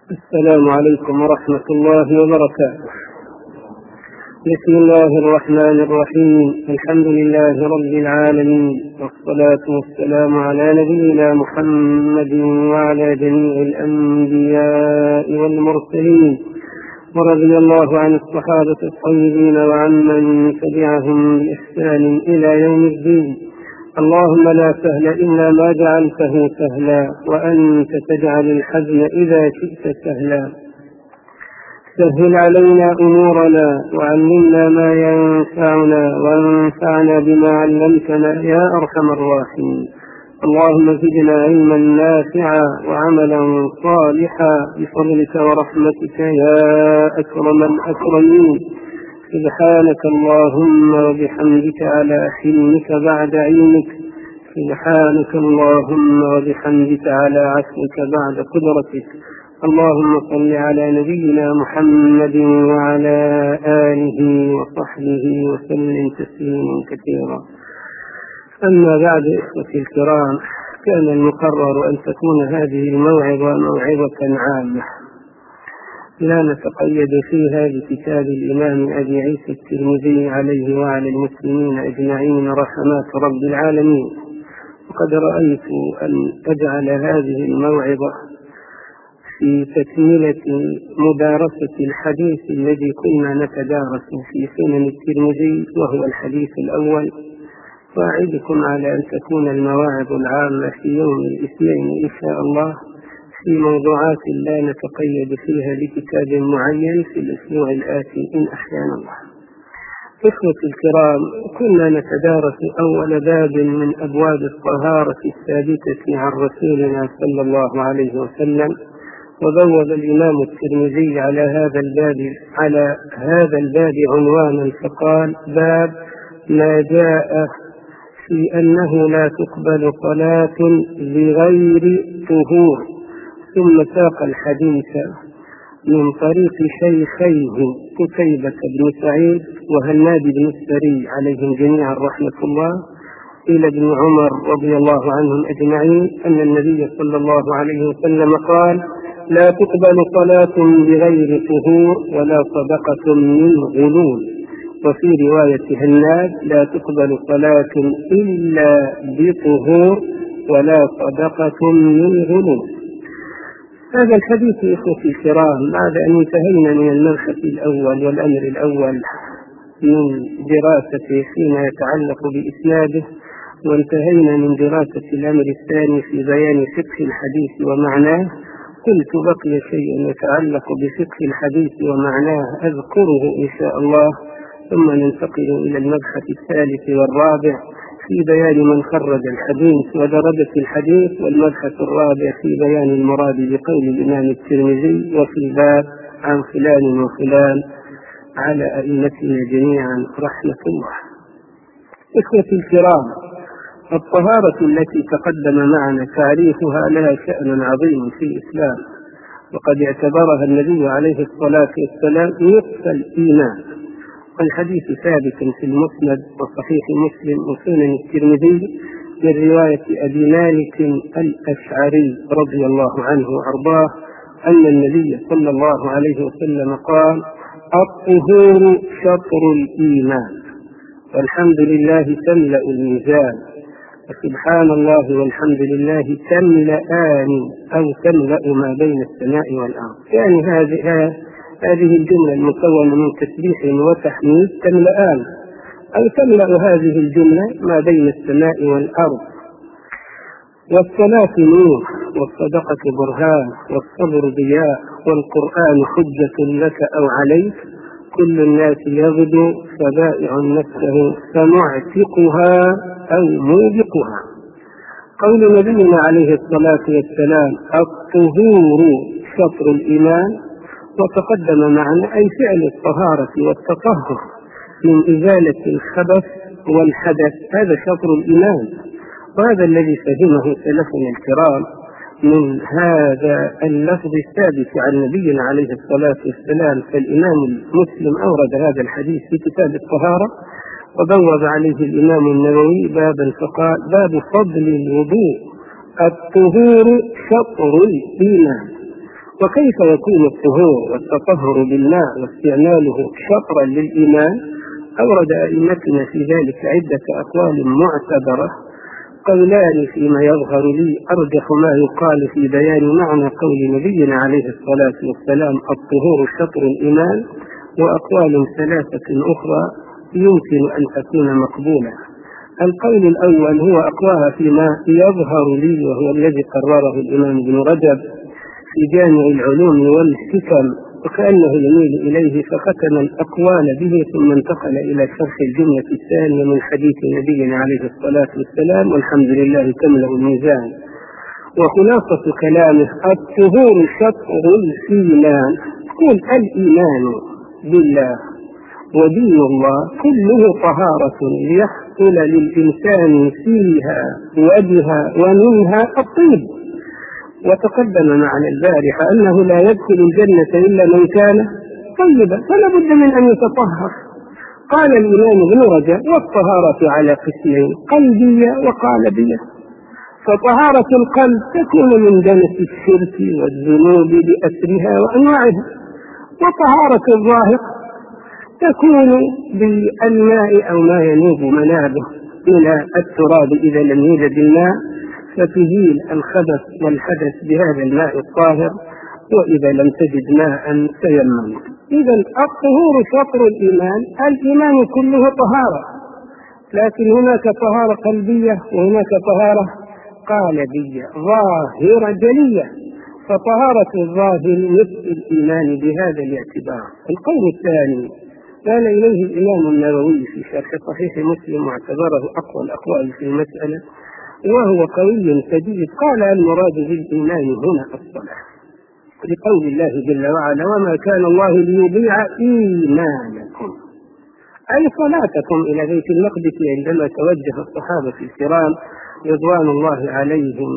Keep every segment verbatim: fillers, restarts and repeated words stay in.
السلام عليكم ورحمة الله وبركاته. بسم الله الرحمن الرحيم. الحمد لله رب العالمين، والصلاة والسلام على نبينا محمد وعلى جميع الأنبياء والمرسلين، ورضي الله عن الصحابة الطيبين وعمن تبعهم بإحسان إلى يوم الدين. اللهم لا سهل إلا ما جعلته سهلا، وأنت تجعل الحزن إذا شئت سهلا. سهل علينا أمورنا، وعلمنا ما ينفعنا، وانفعنا بما علمتنا يا أرحم الراحمين. اللهم زدنا علما نافعا وعملا صالحا بفضلك ورحمتك يا أكرم الأكرمين. سبحانك اللهم وبحمدك على حلمك بعد علمك، سبحانك اللهم وبحمدك على عفوك بعد قدرتك. اللهم صل على نبينا محمد وعلى آله وصحبه وسلم تسليما كثيرا. أما بعد، إخوتي الكرام، كان المقرر أن تكون هذه الموعظة موعظة عامة لا نتقيد فيها بكتاب الإمام أبي عيسى الترمذي عليه وعلى المسلمين أجمعين رحمات رب العالمين. وقد رأيت أن أجعل هذه الموعظة في تكملة مدارسة الحديث الذي كنا نتدارس في سنن الترمذي، وهو الحديث الأول. وأعدكم على أن تكون المواعظ العامة في يوم الاثنين إن شاء الله في موضوعات لا نتقيد فيها بكتاب معين في الأسبوع الآتي إن أحيانا الله. إخوتي الكرام، كنا نتدارس أول باب من أبواب الطهارة الثابتة عن رسولنا صلى الله عليه وسلم، وبوب الإمام الترمذي على هذا الباب على هذا الباب عنوانا فقال: باب ما جاء في أنه لا تقبل صلاة بغير طهور. ثم ساق الحديث من طريق شيخيه قتيبة بن سعيد وهناد بن السري عليهم جميعا رحمة الله إلى ابن عمر رضي الله عنهم أجمعين أن النبي صلى الله عليه وسلم قال: لا تقبل صلاة بغير طهور ولا صدقة من غلول. وفي رواية هناد: لا تقبل صلاة إلا بطهور ولا صدقة من غلول. هذا الحديث إخوتي الكرام بعد أن انتهينا من المبحث الأول والأمر الأول من دراسته فيما يتعلق بإسناده، وانتهينا من دراسة الأمر الثاني في بيان فقه الحديث ومعناه، قلت بقي شيء يتعلق بفقه الحديث ومعناه أذكره إن شاء الله، ثم ننتقل إلى المبحث الثالث والرابع في بيان من خرج الحديث ودرجة الحديث، والمبحث الرابع في بيان المراد بقول الإمام الترمذي وفي الباب عن فلان وفلان على أئمتنا جميعا رحمة الله. إخوتي الكرام، الطهارة التي تقدم معنا تعريفها لها شأن عظيم في الإسلام، وقد اعتبرها النبي عليه الصلاة والسلام نصف الإيمان. الحديث ثابت في المسند وصحيح مسلم وسنن الترمذي من رواية أبي مالك الأشعري رضي الله عنه وأرضاه أن النبي صلى الله عليه وسلم قال: الطهور شطر الإيمان، والحمد لله تملأ الميزان، وسبحان الله والحمد لله تملأان أو تملأ ما بين السماء والأرض. يعني هذه هذه الجملة المكونة من تسبيح وتحميد تملأان أو تملأ هذه الجملة ما بين السماء والأرض. والصلاة نور، والصدقة برهان، والصبر ضياء، والقرآن حجة لك أو عليك، كل الناس يغدو فبائع نفسه فمعتقها أو موبقها. قول نبينا عليه الصلاة والسلام: الطهور شطر الإيمان، وتقدم معنا أي فعل الطهارة والتطهر من إزالة الخبث والحدث، هذا شطر الإيمان. وهذا الذي فهمه سلفنا الكرام من هذا اللفظ الثابت عن نبينا عليه الصلاة والسلام. فالإمام مسلم أورد هذا الحديث في كتاب الطهارة، وبوب عليه الإمام النووي بابا فقال: باب فضل الوضوء، الطهور شطر الإيمان. وكيف يكون الطهور والتطهر بالماء واستعماله شطرا للإيمان؟ أورد أئمتنا في ذلك عدة أقوال معتبرة. قولان فيما يظهر لي أرجح ما يقال في بيان معنى قول نبينا عليه الصلاة والسلام الطهور شطر الإيمان، وأقوال ثلاثة أخرى يمكن أن تكون مقبولة. القول الأول هو أقواها فيما يظهر لي، وهو الذي قرره الإمام ابن رجب في جامع العلوم والحكم، وكأنه يميل إليه فختم الأقوال به ثم انتقل إلى شرح الجملة الثانية من حديث نبينا عليه الصلاة والسلام، والحمد لله تملأ الميزان. وخلاصة كلامه الطهور شطر الإيمان، يقول الإيمان بالله ودين الله كله طهارة ليحصل للإنسان فيها وبها ومنها الطيب. وتقدم معنا البارحة أنه لا يدخل الجنة إلا من كان طيبا، فلا بد من أن يتطهر. قال الإمام ابن رجب والطهارة على قسمين، قلبية وقالبية. فطهارة القلب تكون من دنس الشرك والذنوب بأسرها وأنواعها، وطهارة الظاهر تكون بالماء أو ما ينوب منابه من التراب إذا لم يوجد الماء، فتزيل الخبث والحدث بهذا الماء الطاهر، وإذا لم تجد ماء تيمم. إذا الطهور شطر الإيمان، الإيمان كله طهارة، لكن هناك طهارة قلبية وهناك طهارة قالبية ظاهرة جلية. فطهارة الظاهر مثل الإيمان بهذا الاعتبار. القول الثاني قال إليه الإمام النووي في شرح صحيح مسلم واعتبره أقوى الأقوال في المسألة، وهو قوي سديد. قال المراد بالإيمان هنا الصلاة، لقول الله جل وعلا وما كان الله ليضيع إيمانكم، أي صلاتكم إلى بيت المقدس. عندما توجه الصحابة الكرام رضوان الله عليهم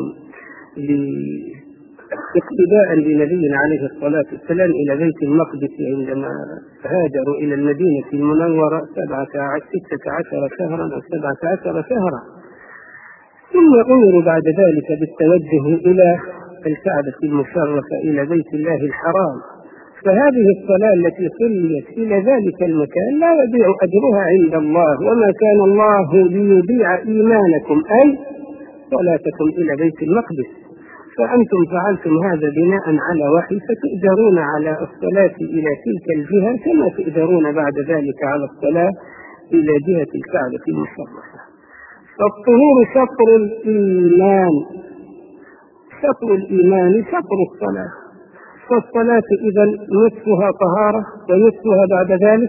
اقتداء بنبينا عليه الصلاة والسلام إلى بيت المقدس عندما هاجروا إلى المدينة المنورة سبعة ستة عشر شهرا أو سبعة عشر شهرا، ثم أمروا بعد ذلك بالتوجه إلى الكعبة المشرفة إلى بيت الله الحرام. فهذه الصلاة التي صليت إلى ذلك المكان لا يضيع أجرها عند الله. وما كان الله ليضيع إيمانكم أي صلاتكم إلى بيت المقدس، فأنتم فعلتم هذا بناء على وحي، فتؤجرون على الصلاة إلى تلك الجهة كما تؤجرون بعد ذلك على الصلاة إلى جهة الكعبة المشرفة. فالطهور شطر الإيمان، شطر الإيمان شطر الصلاة. فالصلاة إذا نصفها طهارة ونصفها بعد ذلك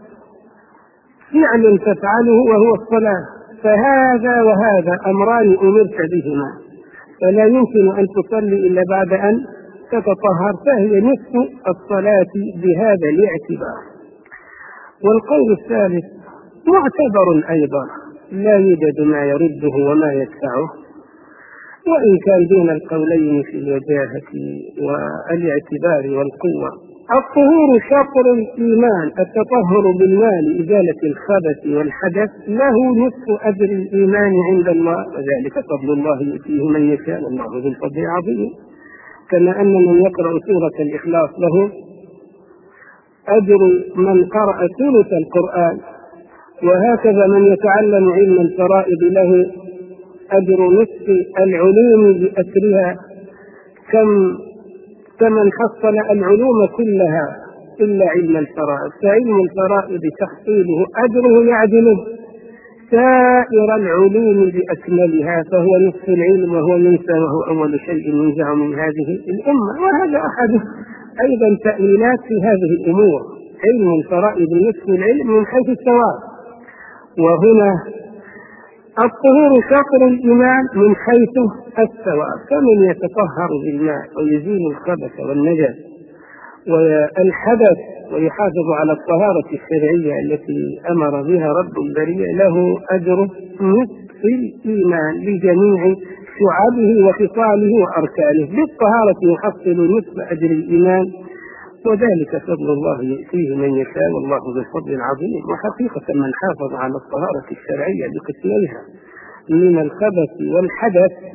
فعل تفعله وهو الصلاة. فهذا وهذا أمران أمرت بهما، فلا يمكن أن تصلي إلا بعد أن تتطهر، فهي نصف الصلاة بهذا الاعتبار. والقول الثالث معتبر أيضا، لا يوجد ما يرده وما يدفعه، وإن كان دون القولين في الوجاهة والاعتبار والقوة. الطهور شطر الإيمان، التطهر بالماء لإزالة الخبث والحدث له نصف أجر الإيمان عند الله، وذلك فضل الله يؤتيه من يشاء والله ذو الفضل العظيم. كما أن من يقرأ سورة الإخلاص له أجر من قرأ ثلث القرآن، وهكذا من يتعلم علم الفرائض له أجر نصف العلوم بأسرها، كم كمن حصل العلوم كلها إلا علم الفرائض. فعلم الفرائض تحصيله أجره يعدل سائر العلوم بأكملها، فهو نصف العلم وهو ينسى وهو أول شيء ينزع من هذه الأمة. وهذا أحد أيضا تأويلات في هذه الأمور، علم الفرائض نصف العلم من حيث الثواب. وهنا الطهور شطر الإيمان من حيث الثواب، فمن يتطهر بالماء ويزيل الخبث والنجس والحدث ويحافظ على الطهارة الشرعية التي أمر بها رب البرية له أجر نصف الإيمان بجميع شعبه وخصاله وأركانه. بالطهارة يحصل نصف أجر الإيمان، وذلك فضل الله يؤتيه من يشاء والله ذو الفضل العظيم. وحقيقة من حافظ على الطهارة الشرعية بقسميها من الخبث والحدث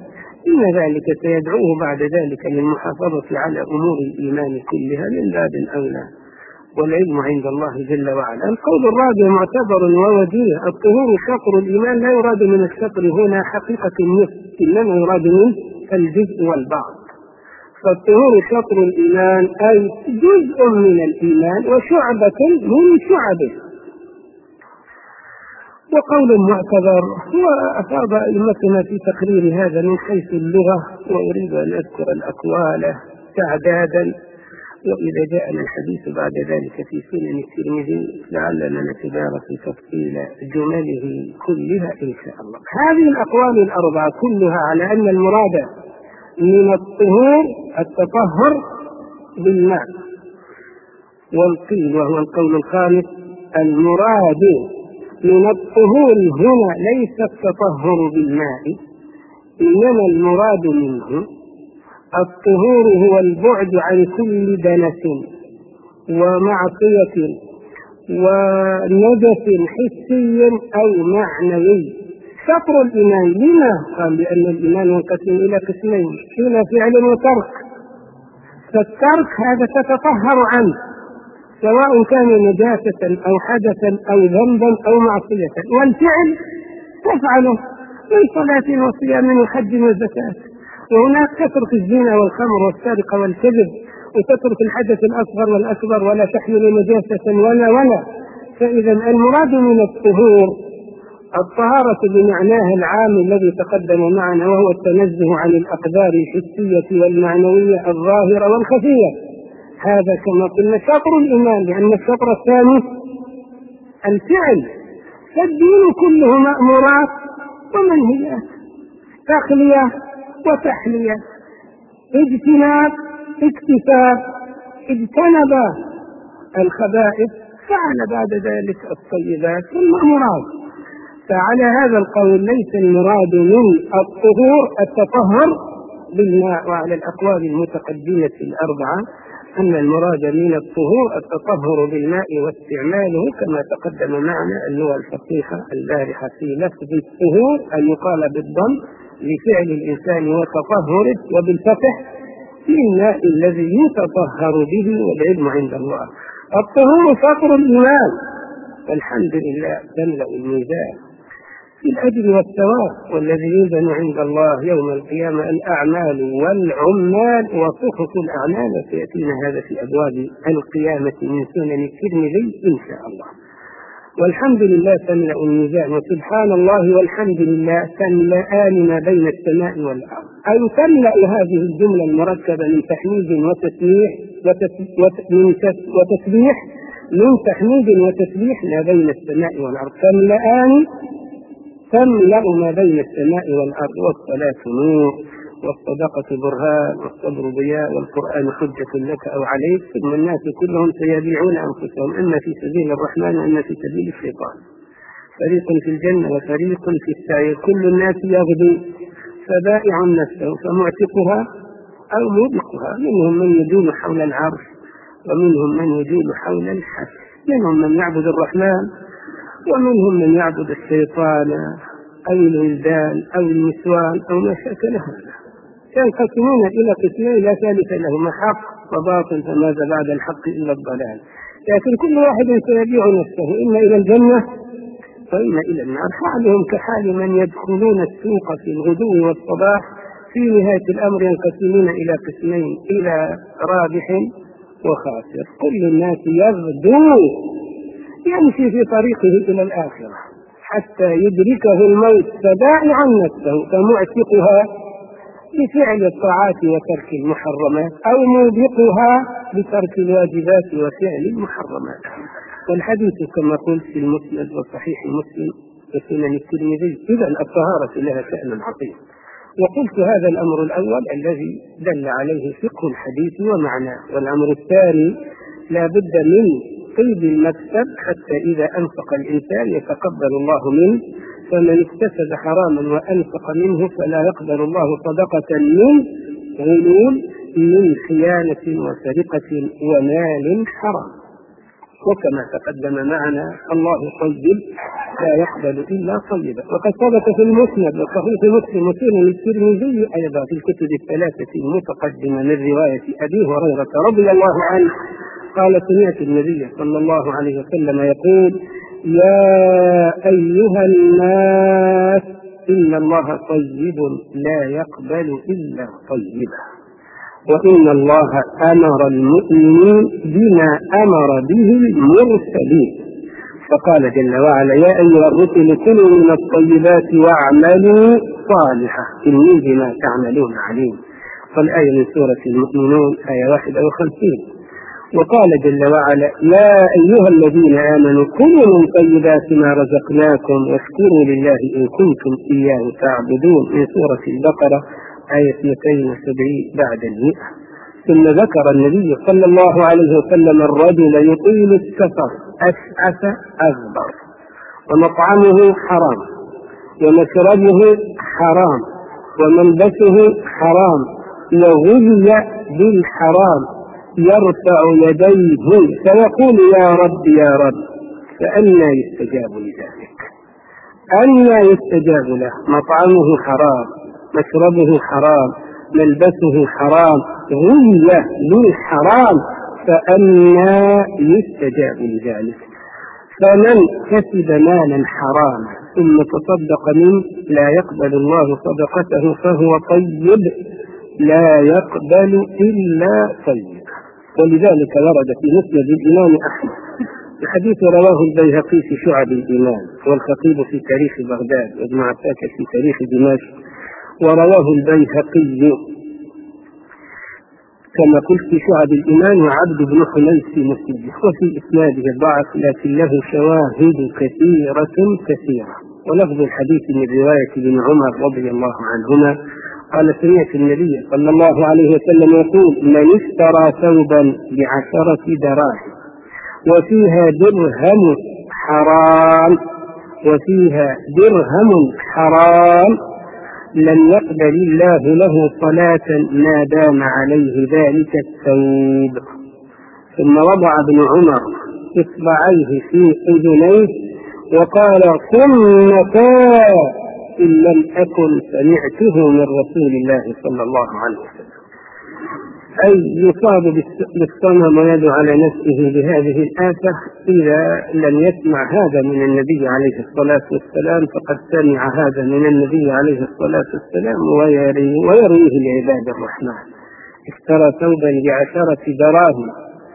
إن ذلك سيدعوه بعد ذلك للمحافظة على أمور الإيمان كلها من باب أولى، والعلم عند الله جل وعلا. القول الرابع معتبر ووجيه: الطهور شطر الإيمان، لا يراد من الشطر هنا حقيقة النصف، إنما يراد منه الجزء والبعض. فالطهور شطر الإيمان أي جزء من الإيمان وشعبة من شعبه. وقول معتبر هو أفاض أئمتنا في تقرير هذا من حيث اللغة، وأريد أن أذكر الأقوال تعدادا، وإذا جاءنا الحديث بعد ذلك في سنن الترمذي لعلنا نتدارس تفصيل جمله كلها إن شاء الله. هذه الأقوال الأربعة كلها على أن المراد من الطهور التطهر بالماء، والقيل وهو القول الخامس: المراد من الطهور هنا ليس التطهر بالماء، إنما المراد منه الطهور هو البعد عن كل دنس ومعصية ونجس حسي أو معنوي. شطر الإيمان لما؟ قال لأن الإيمان ينقسم إلى قسمين: إلى فعل وترك. فالترك هذا تتطهر عنه سواء كان نجاسة أو حدثا أو ذنبا أو معصية، والفعل تفعله من صلاة وصيام وحج وزكاة. وهناك تترك الزنا والخمر والسرقة والكذب، وتترك الحدث الأصغر والأكبر، ولا تحمل نجاسة ولا ولا. فإذا المراد من الطهور الطهارة بمعناها العام الذي تقدم معنا، وهو التنزه عن الأقدار الحسية والمعنوية الظاهرة والخفية. هذا كما قلنا شطر الإيمان، لأن الشطر الثاني الفعل. فالدين كله مأمورات ومنهيات، تخلية وتحلية، اجتناب اكتساب. اجتنب الخبائث فعل بعد ذلك الطيبات والمأمورات. فعلى هذا القول ليس المراد من الطهور التطهر بالماء، وعلى الأقوال المتقدمة الأربعة أن المراد من الطهور التطهر بالماء واستعماله، كما تقدم معنا اللغة الفصيحة البارحة في لفظ الطهور أن يقال بالضم لفعل الإنسان وتطهره، وبالفتح للماء الذي يتطهر به، والعلم عند الله. الطهور شطر الإيمان، والحمد لله تملأ الميزان في الأجر والثواب، والذي يوزن عند الله يوم القيامة الأعمال والعمال وصحف الأعمال، سيأتينا هذا في أبواب القيامة من سنن الترمذي إن شاء الله. والحمد لله تملأ الميزان، وسبحان الله والحمد لله تملأان ما بين السماء والأرض، أي تملأ هذه الجملة المركبة من تحميد وتسبيح وتسبيح من تحميد وتسبيح ما بين السماء والأرض، تملأان تملأ ما بين السماء والأرض. والصلاة نور، والصدقة برهان، والصبر ضياء، والقرآن حجة لك أو عليك، ثم الناس كلهم سيبيعون أنفسهم، إما في سبيل الرحمن وإما في سبيل الشيطان، فريق في الجنة وفريق في السعير. كل الناس يغدو فبائع نفسه فمعتقها أو موبقها، منهم من يدور حول العرش ومنهم من يدور حول الحشر، منهم من يعبد الرحمن ومنهم من يعبد الشيطان أو الولدان أو النسوان أو ما شاكل هذا. ينقسمون إلى قسمين لا ثالث لهما، حق وباطل، فماذا بعد الحق إلا الضلال. لكن كل واحد سيبيع نفسه إما إلى الجنة وإما إلى النار، حالهم كحال من يدخلون السوق في الغدو والصباح، في نهاية الأمر ينقسمون إلى قسمين: إلى رابح وخاسر. كل الناس يغدو يمشي في طريقه إلى الآخرة حتى يدركه الموت، فبائعا نفسه فمعتقها بفعل الطاعات وترك المحرمات، أو موبقها بترك الواجبات وفعل المحرمات. والحديث كما قلت في المسند وصحيح مسلم وسنن الترمذي. إذا الطهارة لها شأن عظيم، وقلت هذا الأمر الأول الذي دل عليه فقه الحديث ومعناه. والأمر الثاني لا بد من طيب المكسب، حتى إذا أنفق الإنسان يتقبل الله منه، فمن اكتسب حراما وأنفق منه فلا يقبل الله صدقة من غلول، من خيانة وسرقة ومال حرام. وكما تقدم معنا الله طيب لا يقبل إلا طيبا. وقد ثبت في المسند وصحيح مسلم وسنن الترمذي أيضا في الكتب الثلاثة المتقدمة من رواية أبي هريرة رضي الله عنه قال سمعت النبي صلى الله عليه وسلم يقول: يا أيها الناس إن الله طيب لا يقبل إلا طيبا، وإن الله أمر المؤمنين بما أمر به المرسلين. فقال جل وعلا: يا أيها الرسل كلوا من الطيبات واعملوا صالحا إني بما تعملون عليم. والآية من سورة المؤمنون آية واحد وخمسين. وقال جل وعلا: يا أيها الذين آمنوا كلوا من طيبات ما رزقناكم واشكروا لله إن كنتم إياه تعبدون من سورة البقرة آية اثنتين وسبعين بعد المئة. ثم ذكر النبي صلى الله عليه وسلم الرجل يطيل السفر أشعث أغبر ومطعمه حرام ومشربه حرام وملبسه حرام وغذي بالحرام يرفع يديه فيقول: يا رب يا رب، فأنى يستجاب لذلك؟ أنى يستجاب له؟ مطعمه حرام، مشربه حرام، ملبسه حرام، غذي بالحرام، فأنى يستجاب لذلك؟ فمن كسب مالا حراما ثم تصدق منه لا يقبل الله صدقته فهو طيب لا يقبل إلا طيب. ولذلك ورد في مسند الإمام أحمد الحديث رواه البيهقي في شعب الإيمان والخطيب في تاريخ بغداد وابن عساكر في تاريخ دمشق، ورواه البيهقي كما قلت في شعب الإيمان وعبد بن حميد في مسجده، وفي إسناده ضعف لكن له شواهد كثيرة كثيرة. ولفظ الحديث من رواية ابن عمر رضي الله عنهما قال: سمعت النبي صلى الله عليه وسلم يقول: من اشترى ثوبا بعشرة دراهم وفيها درهم حرام وفيها درهم حرام لم يقبل الله له صلاة ما دام عليه ذلك الثوب. ثم وضع ابن عمر إصبعيه في أذنيه وقال: صمتا إن لم أكن سمعته من رسول الله صلى الله عليه وسلم. أي يصاب بالصنم ويدعو على نفسه بهذه الآفة إذا لم يسمع هذا من النبي عليه الصلاة والسلام فقد سمع هذا من النبي عليه الصلاة والسلام ويرويه لعباد الرحمن. اشترى ثوبا بعشرة دراهم،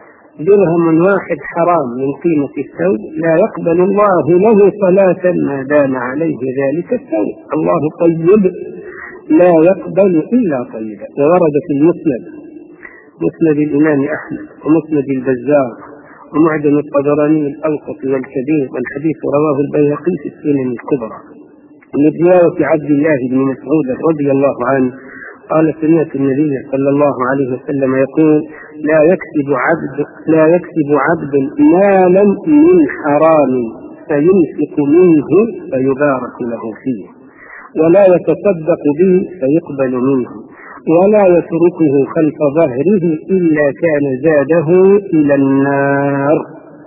درهم واحد حرام من قيمة الثوب، لا يقبل الله له صلاة ما دام عليه ذلك الثوب. الله طيب لا يقبل إلا طيبا. وورد في المسند مسند الإمام أحمد ومسند البزار ومعجم الطبراني الأوسط والكبير، والحديث رواه البيهقي في السنن الكبرى من رواية عبد الله بن مسعود رضي الله عنه قال: سمعت النبي صلى الله عليه وسلم يقول: لا يكسب عبد لا يكسب عبد مالا من حرام فينفق منه فيبارك له فيه، ولا يتصدق به فيقبل منه، ولا يتركه خلف ظهره إلا كان زاده إلى النار.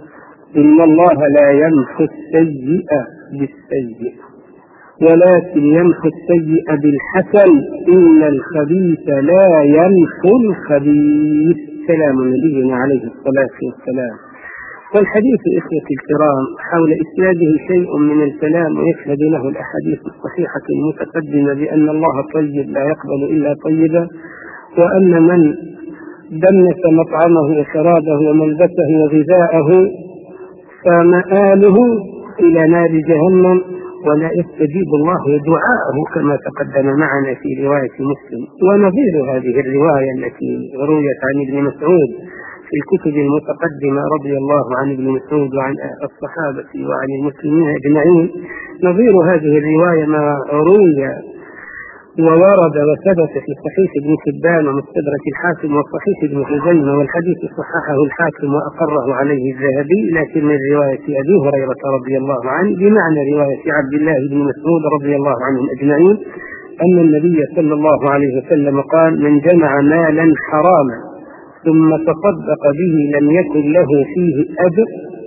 إن الله لا يمحو السيء بالسيء ولكن يمحو السيء بالحسن، إن الخبيث لا يمحو الخبيث. كلام نبينا عليه الصلاة والسلام. والحديث إخوة الكرام حول إسناده شيء من الكلام ويشهد له الأحاديث الصحيحة المتقدمة بأن الله طيب لا يقبل إلا طيبا، وأن من دنس مطعمه وشرابه وملبسه وغذاءه فمآله إلى نار جهنم ولا يستجيب الله دعاءه كما تقدم معنا في رواية مسلم. ونظير هذه الرواية التي رويت عن ابن مسعود في الكتب المتقدمة رضي الله عن ابن مسعود وعن الصحابة وعن المسلمين أجمعين، نظير هذه الرواية ما روي وورد وثبت في صحيح ابن حبان ومستدرك الحاكم وصحيح ابن خزيمة، والحديث صححه الحاكم وأقره عليه الذهبي، لكن من رواية أبي هريرة رضي الله عنه بمعنى رواية عبد الله بن مسعود رضي الله عنهم أجمعين أن النبي صلى الله عليه وسلم قال: من جمع مالا حراما ثم تصدق به لم يكن له فيه أجر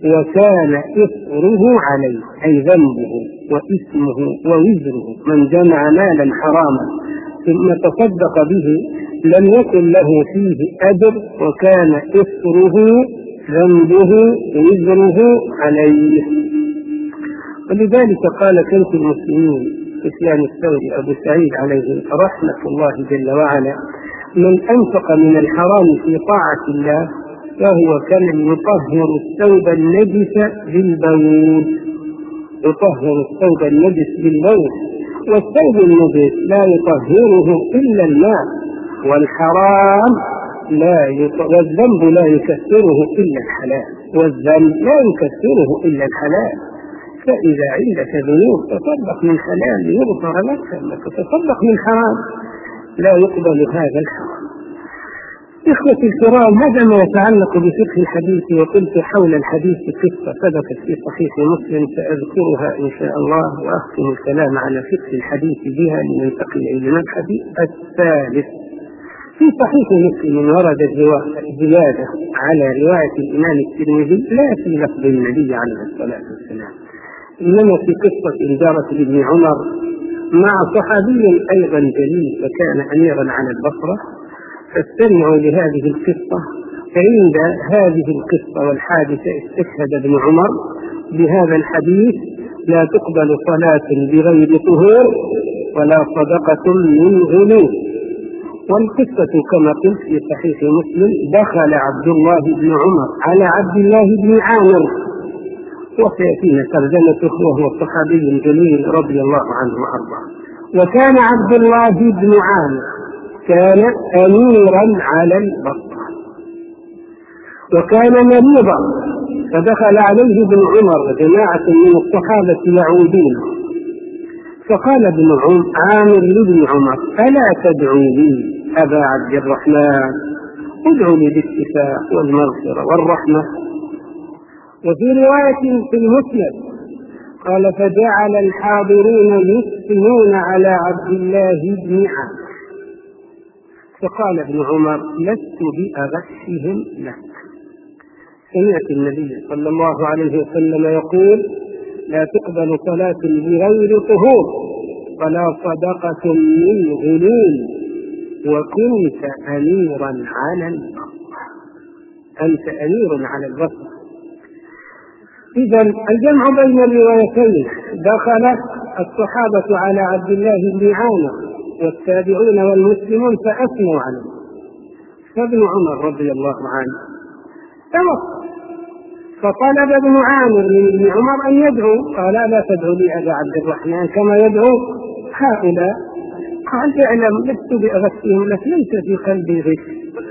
وكان إثره عليه، أي ذنبه وإثمه ووزره. من جمع مالا حراما ثم تصدق به لم يكن له فيه أجر، وكان إثره ذنبه وزره عليه. ولذلك قال كيف المسلمين سفيان الثوري أبو سعيد عليه رحمة الله جل وعلا: من أنفق من الحرام في طاعة الله فهو كمن يطهر الثوب النجس بالبول. يطهر الثوب النجس بالبول، والثوب النجس لا يطهره إلا الماء، والحرام لا يط... والذنب لا يكفره إلا الحلال، والذنب لا يكفره إلا الحلال. فإذا عندك ذنوب تصدق من حلال يغفر لك، لك تصدق من حرام لا يقبل هذا الحرام. إخوتي الكرام، هذا ما يتعلق بفقه الحديث. وقلت حول الحديث قصة ثبتت في صحيح مسلم سأذكرها إن شاء الله، وأختم الكلام على فقه الحديث بها لننتقل إلى المبحث الثالث. في صحيح مسلم ورد زيادة على رواية الإمام الترمذي لا في لفظ النبي عليه الصلاة والسلام، إنما في قصة إنجارة بن عمر مع صحابي أيضا جليل فكان أميرا على البصرة. فاستمعوا لهذه القصة. فعند هذه القصة والحادثة استشهد ابن عمر بهذا الحديث: لا تقبل صلاة بغير طهور ولا صدقة من غلو. والقصة كما قلت في صحيح مسلم: دخل عبد الله بن عمر على عبد الله بن عامر، وسيأتينا ترجمته، وهو صحابي جليل رضي الله عنه وأرضاه. وكان عبد الله بن عامر كان أميرا على البصرة وكان مريضا، فدخل عليه ابن عمر وجماعة من الصحابة يعودون، فقال ابن عامر لابن عمر: ألا تدعو لي أبا عبد الرحمن؟ ادعو لي بالشفاء والمغفرة والرحمة. وفي رواية في المسند قال: فجعل الحاضرون يثنون على عبد الله بن عامر. فقال ابن عمر: لست بأغشهم لك. سمعت النبي صلى الله عليه وسلم يقول: لا تقبل صلاة بغير طهور ولا صدقة من غلول، وكنت أميرا على البصرة. أنت أمير على البصرة. إذن الجمع بين الروايتين: دخل الصحابة على عبد الله بن عامر والتابعون والمسلمون فأثنوا عليه، فابن عمر رضي الله عنه توقف، فطلب ابن عامر من ابن عمر أن يدعو. قال: لا تدعو لي أبا عبد الرحمن كما يدعو هؤلاء. قال: اعلم لست بأغشهم لك، ليس في قلبي غش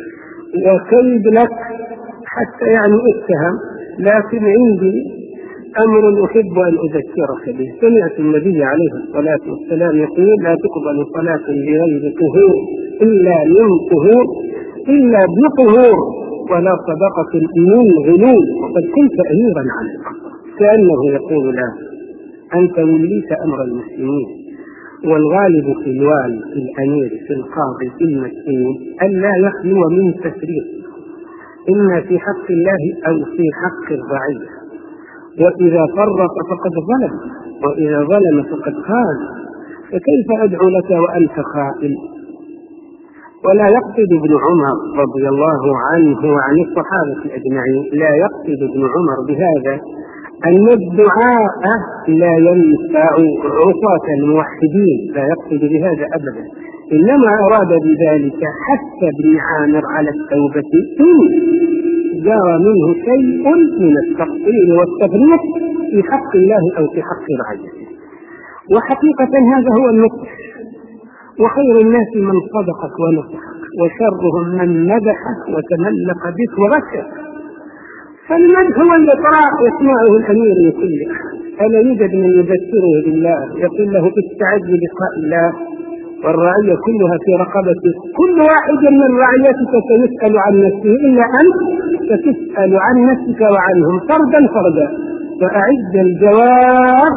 وكيد لك حتى يعني اتهم، لكن عندي أمر أحب أن أذكرك به. سمعت النبي عليه الصلاة والسلام يقول: لا تقبل صلاة بغير طهور إلا من طهور إلا بطهور ولا صدقة من غلول، وقد كنت أميرا على البصرة. كأنه يقول له: أنت وليت أمر المسلمين، والغالب في الوالي في الأمير في القاضي في المسؤول ألا يخلو من تفريط، إما في حق الله أو في حق الرعية. وإذا فرط فقد ظلم، وإذا ظلم فقد خان. فكيف أدعو لك وأنت خائن؟ ولا يقصد ابن عمر رضي الله عنه وعن الصحابة أجمعين، لا يقصد ابن عمر بهذا أن الدعاء لا ينفع عصاة الموحدين، لا يقصد بهذا أبدا، إنما أراد بذلك حتى ابن عامر على التوبة إن جرى منه شيء من التقصير والتفريط في حق الله أو في حق رعيته. وحقيقة هذا هو النصح، وخير الناس من صدقك ونصحك، وشرهم من مدحك وتملق بك وغشك. فالمدح هو الإطراء يسمعه الأمير من كل أحد. ألا يوجد من يذكره بالله يقول له: استعد للقاء الله، والرعية كلها في رقبتك، كل واحد من رعيتك سيسأل عن نفسه إلا أنت ستسأل عن نفسك وعنهم فردا فردا. فأعد الجواب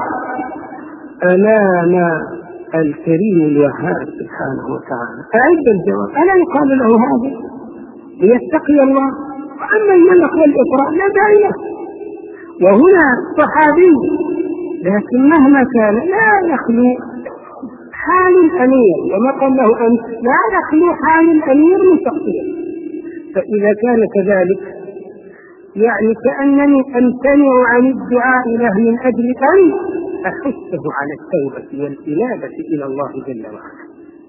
أمام الكريم الوهاب سبحانه وتعالى. أعد الجواب. ألا يقال له هذا ليتقي الله؟ وأما الملك والإطراء لا داعي له. وهنا صحابي، لكن مهما كان لا يخلو حال الأمير، وما قال له أنت لا يخلو حال الأمير من تقصير. فإذا كان كذلك يعني كأنني أمتنع عن الدعاء له من أجل أن أحثه على التوبة والإنابة إلى الله جل وعلا.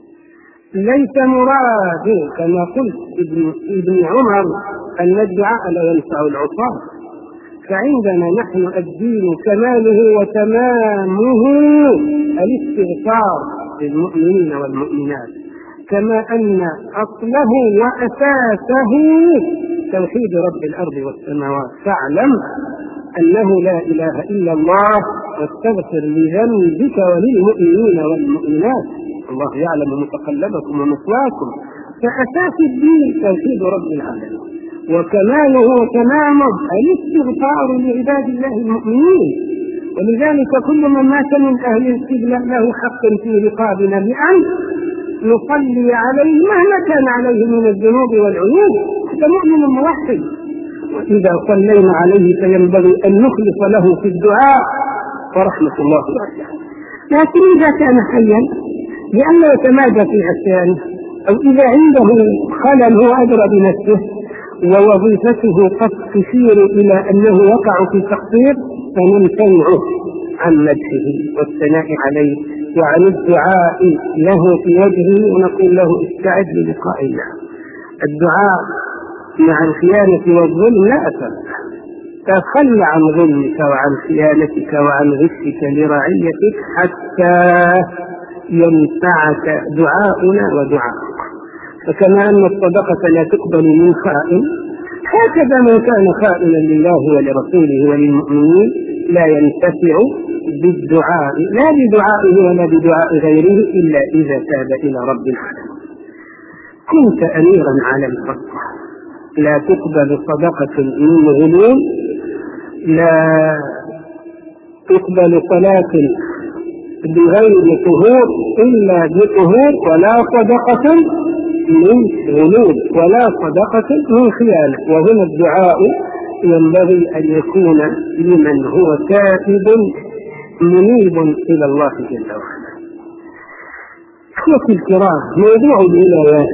ليس مراد كما قلت ابن, ابن عمر أن الدعاء لا ينفع العصاة، فعندنا نحن الدين كماله وتمامه الاستغفار للمؤمنين والمؤمنات، كما أن أصله وأساسه توحيد رب الأرض والسماوات. فاعلم أنه لا إله إلا الله واستغفر لذنبك وللمؤمنين والمؤمنات، الله يعلم متقلبكم ومثواكم. فأساس الدين توحيد رب العالمين، وكماله وتمامه الاستغفار لعباد الله المؤمنين. ولذلك كل من مات من أهل القبلة له حق في رقابنا بأن نصلي عليه مهما كان عليه من الذنوب والعيوب، هذا مؤمن موحد. وإذا صلينا عليه فينبغي أن نخلص له في الدعاء ورحمة الله واسعة. لكن إذا كان حيا لئلا يتمادى في عصيانه، أو إذا عنده خلل هو أدرى بنفسه ووظيفته قد تشير إلى أنه وقع في تقصير، فنمتنعه عن مدحه والثناء عليه وعن الدعاء له في وجهه، ونقول له استعد للقاء الله. الدعاء مع الخيانة والظلم لا أثر، تخل عن ظلمك وعن خيانتك وعن غشك لرعيتك حتى ينفعك دعاؤنا ودعاءك. فكما أن الصدقة لا تقبل من خائن، هكذا من كان خائنا لله ولرسوله وللمؤمنين لا ينتفع بالدعاء، لا بدعائه ولا بدعاء غيره إلا إذا تاب إلى رب العالمين. كنت أميرا على الأرض لا تقبل صدقة من غلول، لا تقبل صلاة بغير طهور إلا بطهور، ولا صدقة من غلول ولا صدقة من خيانة. وهنا الدعاء ينبغي أن يكون لمن هو تائب منيب إلى الله جل وعلا. إخوتي الكرام، موضوع الولايات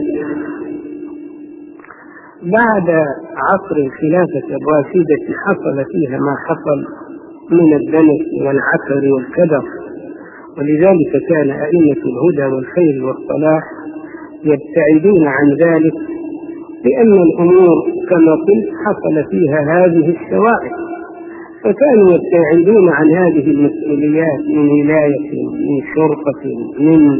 بعد عصر الخلافة الراشدة حصل فيها ما حصل من الدنس والعكر والكدر، ولذلك كان أئمة الهدى والخير والصلاح يبتعدون عن ذلك، لأن الأمور كما قلت حصل فيها هذه الشوائب، فكانوا يبتعدون عن هذه المسؤوليات من ولاية، من شرطة، من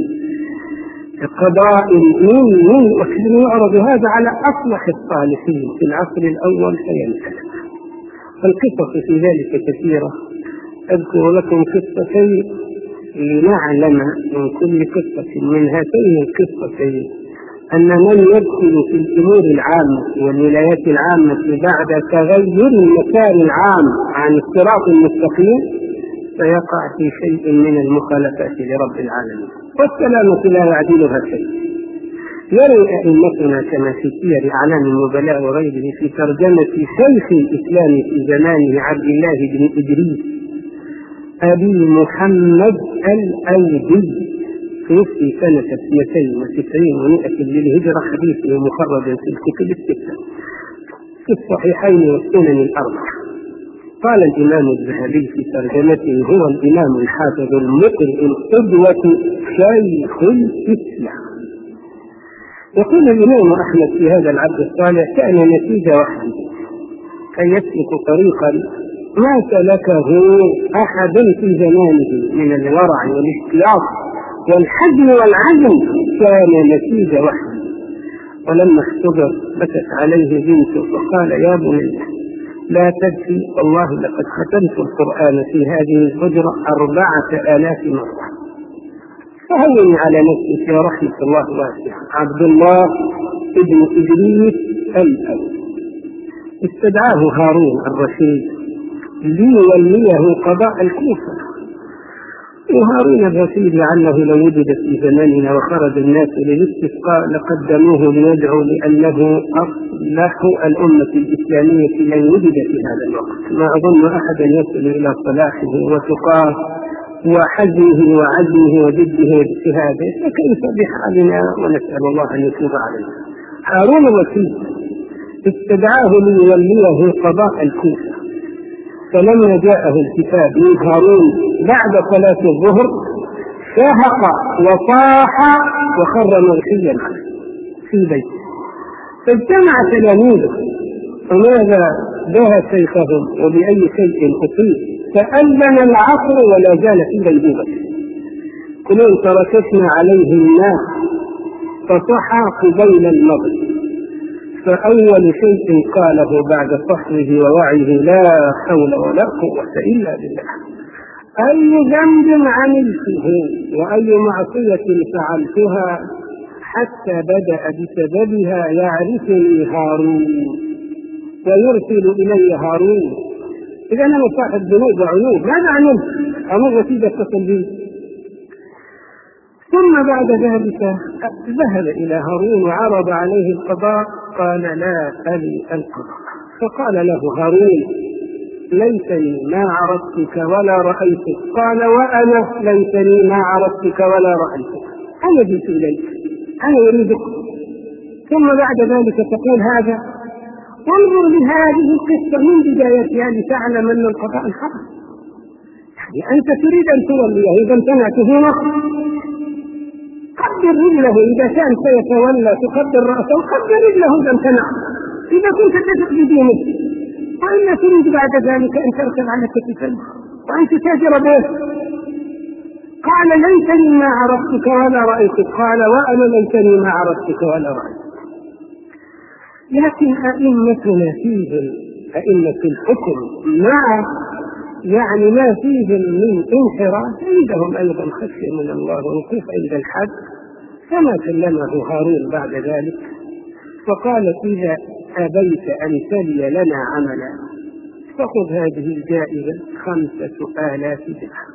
قضاء، من من وكانوا يعرض هذا على أصلح الصالحين في العصر الأول فينتهي. القصص في ذلك كثيرة، أذكر لكم قصتين لنعلم من كل قصة من هاتين القصتين أن من يدخل في الأمور العامة والولايات العامة بعد تغير المكان العام عن الصراط المستقيم سيقع في شيء من المخالفات لرب العالمين، والسلامة لا يعدلها شيء. يروي أئمتنا كما في سير أعلام النبلاء وغيره في ترجمة شيخ الإسلام في زمانه عبد الله بن إدريس أبي محمد الأودي، توفي سنة اثنتين وتسعين ومائة للهجرة، حديثه مخرج في الكتب الستة في الصحيحين والسنن الأربعة. قال الإمام الذهبي في ترجمته: هو الإمام الحافظ المقرئ القدوة شيخ الإسلام. يقول الإمام أحمد في هذا العبد الصالح: كان نتيجة واحدة أن يسلك طريقا ما سلكه أحد في زمانه من الورع والاحتياط والحزم والعزم، كان نتيجة واحدة. ولما اختبر بكت عليه بنته فقال: يا بني لا تبكي، والله لقد ختمت القرآن في هذه الحجرة أربعة آلاف مرة، فهوني على نفسك يا رحمة الله واسعة. عبد الله ابن إدريس الأودي. استدعاه هارون الرشيد ليوليه قضاء الكوفة، وهارون الرشيد لعله لو وجد في زماننا وخرج الناس للاستسقاء لقدموه ليدعو لأنه أصلح الأمة الإسلامية من وجد في هذا الوقت. ما أظن أحدا يصل إلى صلاحه وتقاه وحزمه وعزمه وجده واجتهاده، فكيف بحالنا؟ ونسأل الله أن يتوب علينا. هارون الرشيد استدعاه ليوليه قضاء الكوفة، فلما جاءه الكتاب من هارون بعد صلاة الظهر شهق وصاح وخر مغشيا عليه في بيته، فاجتمع تلاميذه فماذا بها شيخهم وبأي شيء أصيب، فأذن العصر ولا زال في غيبوبته. كلهم تركتنا عليه الناس فصحى قبيل المغرب، فأول شيء قاله بعد صحوه ووعيه لا حول ولا قوة إلا بالله. أي ذنب عملته وأي معصية فعلتها حتى بدأ بسببها يعرفني هارون ويرسل إلي هارون، إذا أنا صاحب ذنوب وعيوب ماذا عملت؟ أمر رشيد اتصل بي. ثم بعد ذلك ذهب إلى هارون وعرض عليه القضاء، قال لا ألي القضاء. فقال له هارون ليتني ما عرفتك ولا رأيتك. قال وأنا ليتني ما عرفتك ولا رأيتك، أنا جئت إليك، أنا أريدك. ثم بعد ذلك تقول هذا. وانظر لهذه القصة من بدايتها لتعلم أن القضاء الحق. يعني أنت تريد أن توليه، إذا امتنعت في وقت قدر رجله، إذا كان سيتولى تقدر رأسه، قدر رجله إذا امتنع، إذا كنت تثق بدينه، وإلا تريد بعد ذلك أن تركب على كتفه وأن تتاجر به. قال ليتني ما عرفتك ولا رأيتك. قال وأنا ليتني ما عرفتك ولا رأيتك. لكن أئمتنا فيهم أئمة الحكم مع يعني ما فيهم من انحراف عندهم أيضا خشية من الله ووقوف عند الحد، كما كلمه هارون بعد ذلك فقال إذا أبيت أن تلي لنا عملا فخذ هذه الجائزة خمسة آلاف درهم.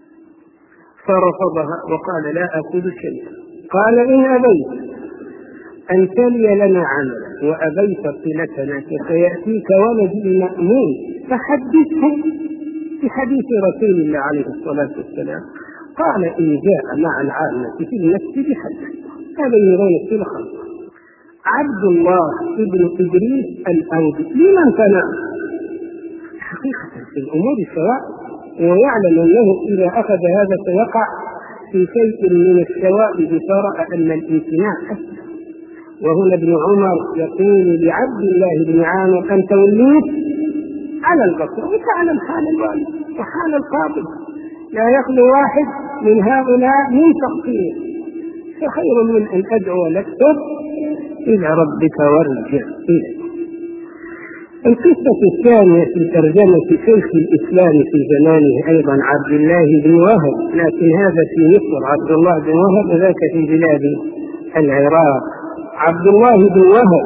فرفضها وقال لا أخذ شيئا. قال إن أبيت أن تلي لنا عملا وأبيت صلتنا فسيأتيك ولد المأمون فحدثه بحديث رسول الله عليه الصلاة والسلام. قال إن جاء مع العامة في المسجد حدث. هذا يرون السنة خمسة. عبد الله ابن إدريس الأودي لمن تنع حقيقة في الأمور سواء، ويعلم أنه إذا أخذ هذا سيقع في شيء من الشوائب فرأى أن الامتناع أسهل. وهنا ابن عمر يقول لعبد الله بن عامر أنت وليت على البصر وتعلم حال الوالد وحال القاضي، لا يخلو واحد من هؤلاء من تقصير، فخير من أن أدعو لك تب إلى ربك وارجع إليه. القصة الثانية في ترجمة شيخ الإسلام في زمانه أيضا عبد الله بن وهب، لكن هذا في مصر عبد الله بن وهب وذاك في بلاد العراق. عبد الله بن وهب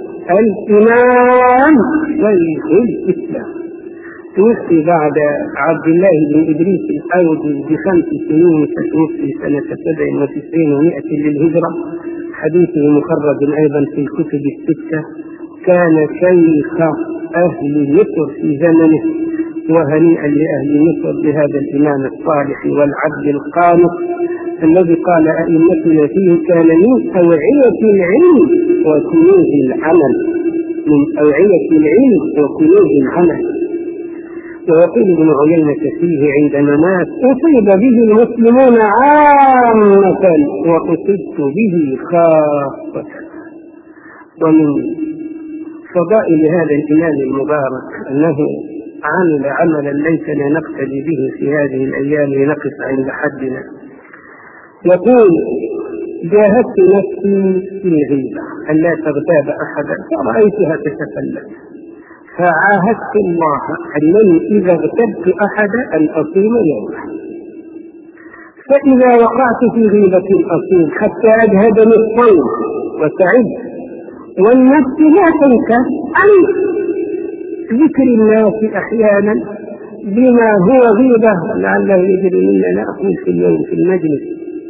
الإمام شيخ الإسلام توفي بعد عبد الله بن إدريس الأودي بخمس سنين، فتوفي سنة سبع وتسعين ومائة للهجرة. حديثه مخرج أيضا في الكتب الستة. كان شيخ أهل مصر في زمنه، وهنيئا لأهل مصر بهذا الإمام الصالح والعبد القانت الذي قال أئمتنا فيه كان من أوعية العلم وكنوز العمل، من أوعية العلم وكنوز العمل. ويقول ابن عيينة فيه عندما مات أصيب به المسلمون عامة وأصبت به خاصة. ومن فضائل هذا الإمام المبارك أنه عمل عملا ليسنا نقتدي به في هذه الأيام لنقف عند حدنا. يقول جاهدت نفسي في الغيبة أن لا تغتاب أحدا فرأيتها تتفلت، فعاهدت الله أنني إذا اغتبت أحدا أن أصيم يوما، فإذا وقعت في غيبة أصيم حتى أجهدني الصوم وسعدت، والنفس لا تنكر عن ذكر الناس أحيانا بما هو غيبة لعله يجري منا نأخذ في اليوم في المجلس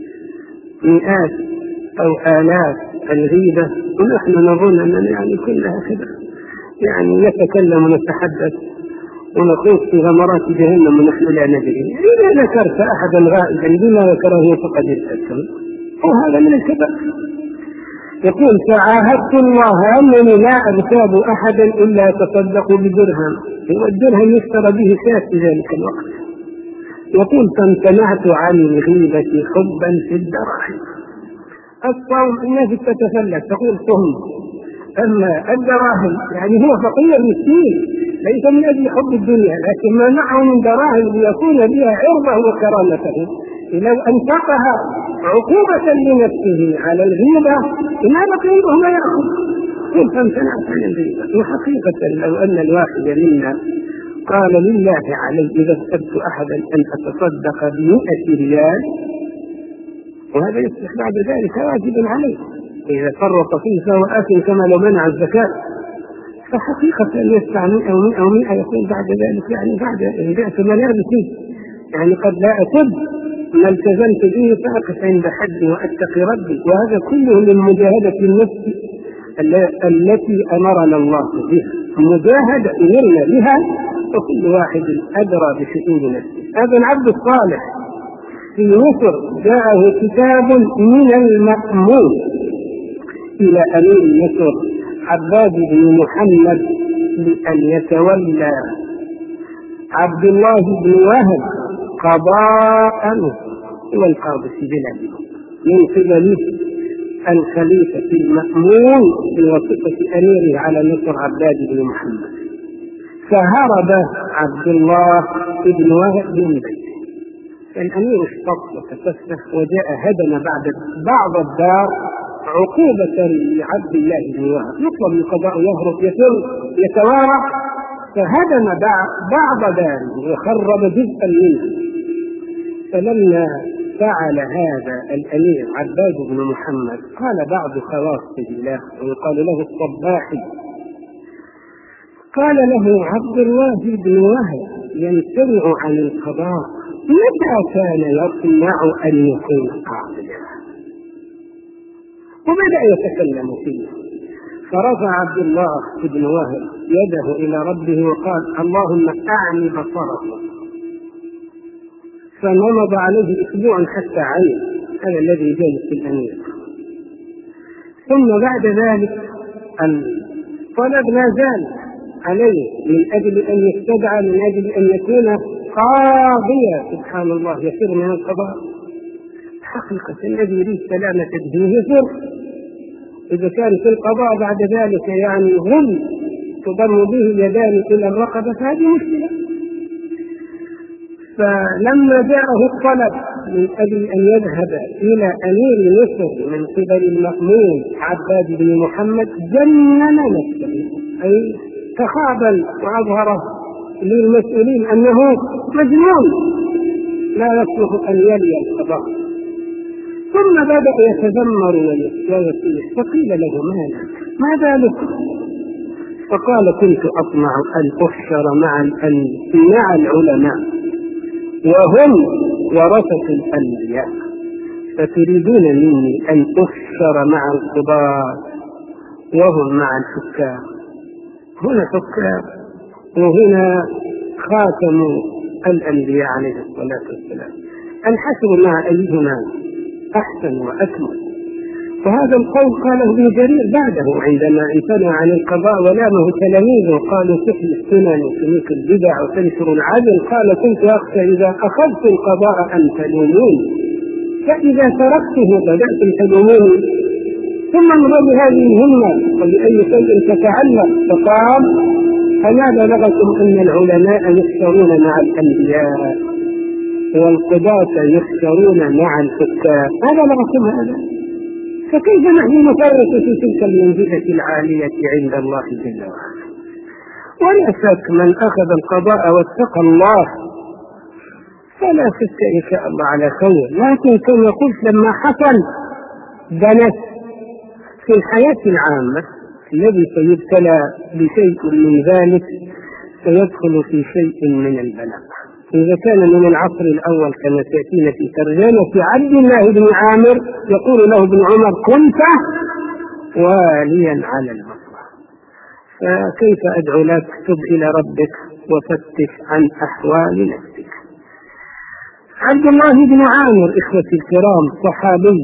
مئات أو آلاف الغيبة، ونحن نظن أننا يعني كلها كذا، يعني نتكلم ونتحدث ونخوض في غمرات جهنم ونحن لا ندري. إذا ذكرت أحدا غائبا بما ذكره فقد يتأثم، وهذا من الكبائر. يقول فعاهدت الله أنني لا أغتاب أحدا إلا تصدق بدرهم، والدرهم يشترى به شاة في ذلك الوقت. يقول فامتنعت عن الغيبة حبا في الدراهم. الصوم الناس تتفلت تقول صم، أما الدراهم يعني هو فقير مسكين ليس من أجل حب الدنيا، لكن منعه من دراهم ليكون بها عرضه وكرامته. لو أنفقها عقوبة لنفسه على الغيبة ما بقي عنده ما يأخذ. كيف امتنعت عن الغيبة؟ وحقيقة لو أن الواحد منا قال لله علي إذا اغتبت أحدا أن أتصدق بمئة ريال، وهذا يصبح بعد ذلك واجبا عليه، إذا فرط فيه فهو آثم كما لو منع الزكاة. فحقيقة أن يدفع مئة ومئة ومئة يكون بعد ذلك يعني بعد إن بعت ملابسي، يعني قد لا أتب ما التزمت به فأقف عند حدي وأتقي ربي. وهذا كله من مجاهدة النفس التي أمرنا الله بها، مجاهدة أمرنا بها، وكل واحد أدرى بشؤون نفسه. هذا العبد الصالح في مصر جاءه كتاب من المأمون إلى أمير مصر عباد بن محمد بأن يتولى عبد الله بن وهب قضاء والقاضي في بلاده من قبل الخليفة المأمون بواسطة أميره على مصر عباد بن محمد. فهرب عبد الله بن وهب من بيته، فالأمير اشتط وتفسح وجاء هدم بعد بعض الدار عقوبة لعبد الله بن وهب، يطلب القضاء يهرب يفر يتوارى، فهدم بعض داره وخرب جزءا منه. فلما فعل هذا الأمير عباد بن محمد قال بعض خواصه له ويقال له الصباحي، قال له عبد الله بن وهب يمتنع عن القضاء، متى كان يطمع أن يكون قاضيا؟ وبدأ يتكلم فيه. فرفع عبد الله بن وهب يده إلى ربه وقال اللهم أعني بصره، فنمض عليه أسبوعا حتى عين. هذا الذي جالس في الأمير. ثم بعد ذلك الطلب لا زال عليه من أجل أن يستدعى، من أجل أن يكون قاضيا. سبحان الله، يفر من القضاء. حقيقة الذي يريد سلامة الدين يفر. إذا كان في القضاء بعد ذلك يعني غل تضم به اليدان إلى الرقبة فهذه مشكلة. فلما جاءه الطلب من أجل أن يذهب إلى أمير مصر من قبل المأمون عباد بن محمد جنن نفسه، أي تخاذل وأظهر للمسؤولين أنه مجنون لا يصلح أن يلي القضاء. ثم بدأ يتذمر ويسير، فقيل له ماذا ما ذلك؟ فقال كنت أطمع أن أحشر مع مع العلماء وهم ورثة الأنبياء، فتريدون مني أن أحشر مع القضاة وهم مع الحكام. هنا حكام وهنا خاتم الأنبياء عليه الصلاة والسلام، الحشر مع أيهما أحسن وأكمل. وهذا القول قاله ابن جرير بعده عندما امتنع عن القضاء ولامه تلاميذه قالوا تحيي السنن وتميت البدع وتنشر العدل. قال كنت أخشى إذا أخذت القضاء أن تلوموني، فإذا تركته بدأتم تلوموني. ثم انظر بهذه الهمة وبأي شيء تتعلق. فقال أما بلغتم أن العلماء يحشرون مع الأنبياء والقضاة يحشرون مع الحكام؟ هذا بلغتم هذا، فكيف نحن نفرط في تلك المنزلة العالية عند الله جل وعلا؟ ولا شك من أخذ القضاء واتقى الله فلا شك إن شاء الله على خير. لكن كما قلت لما حصل بنت في الحياة العامة الذي سيبتلى بشيء من ذلك سيدخل في شيء من البلاء. إذا كان من العصر الأول كما تأتينا في ترجمة عبد الله بن عامر يقول له ابن عمر كنت واليا على البصرة، فكيف أدعو لك؟ تب إلى ربك وفتش عن أحوال نفسك. عبد الله بن عامر إخوتي الكرام صحابي،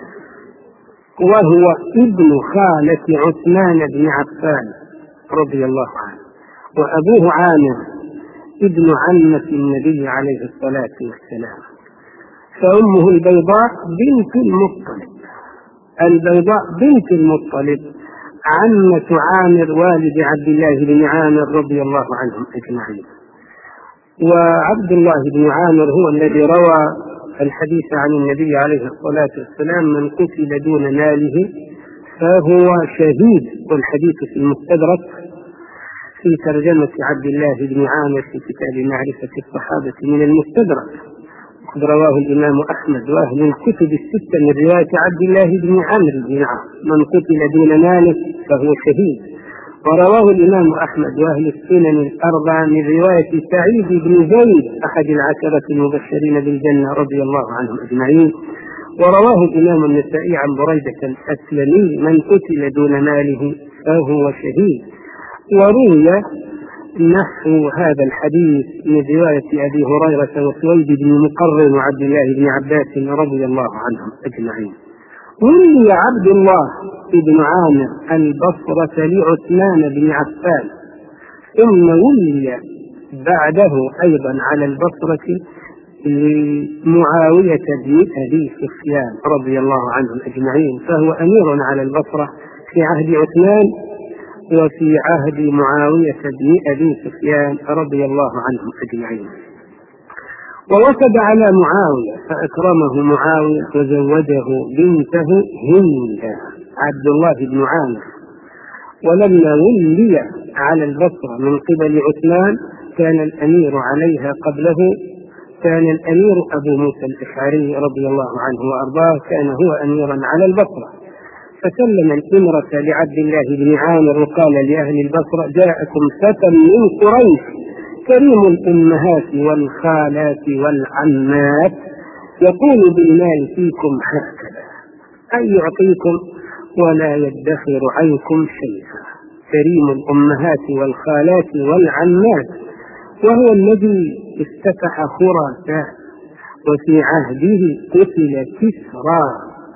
وهو ابن خالة عثمان بن عفان رضي الله عنه، وأبوه عامر ابن عمة النبي عليه الصلاة والسلام، فأمه البيضاء بنت المطلب، البيضاء بنت المطلب عمة عامر والد عبد الله بن عامر رضي الله عنهم أجمعين. وعبد الله بن عامر هو الذي روى الحديث عن النبي عليه الصلاة والسلام من قتل دون ماله فهو شهيد، والحديث في المستدرك في ترجمة عبد الله بن عامر في كتاب معرفة الصحابة من المستدرك، قد رواه الإمام أحمد وأهل الكتب الستة من رواية عبد الله بن عمرو بن العاص من قتل دون ماله فهو شهيد، ورواه الإمام أحمد وأهل السنن الأربعة من رواية سعيد بن زيد أحد العشرة المبشرين بالجنة رضي الله عنهم أجمعين، ورواه الإمام النسائي عن بريدة الأسلمي من قتل دون ماله فهو شهيد. وروي نحو هذا الحديث من رواية أبي هريرة وسويد بن مقرن وعبد الله بن عباس رضي الله عنهم أجمعين. ولي عبد الله بن عامر البصرة لعثمان بن عفان، ثم ولي بعده أيضا على البصرة لمعاوية بن أبي سفيان رضي الله عنهم أجمعين، فهو أمير على البصرة في عهد عثمان وفي عهد معاوية بن أبي سفيان رضي الله عنهم أجمعين. ووفد على معاوية فأكرمه معاوية وزوجه بنته هند عبد الله بن عامر. ولما ولي على البصرة من قبل عثمان كان الأمير عليها قبله كان الأمير أبو موسى الأشعري رضي الله عنه وأرضاه، كان هو أميرا على البصرة، فسلم الإمرة لعبد الله بن عامر وقال لأهل البصرة جاءكم فتى من قريش كريم الأمهات والخالات والعمات يقول بالمال فيكم هكذا أي يعطيكم ولا يدخر عنكم شيئا، كريم الأمهات والخالات والعمات، وهو الذي افتتح خراسان وفي عهده قتل كسرى،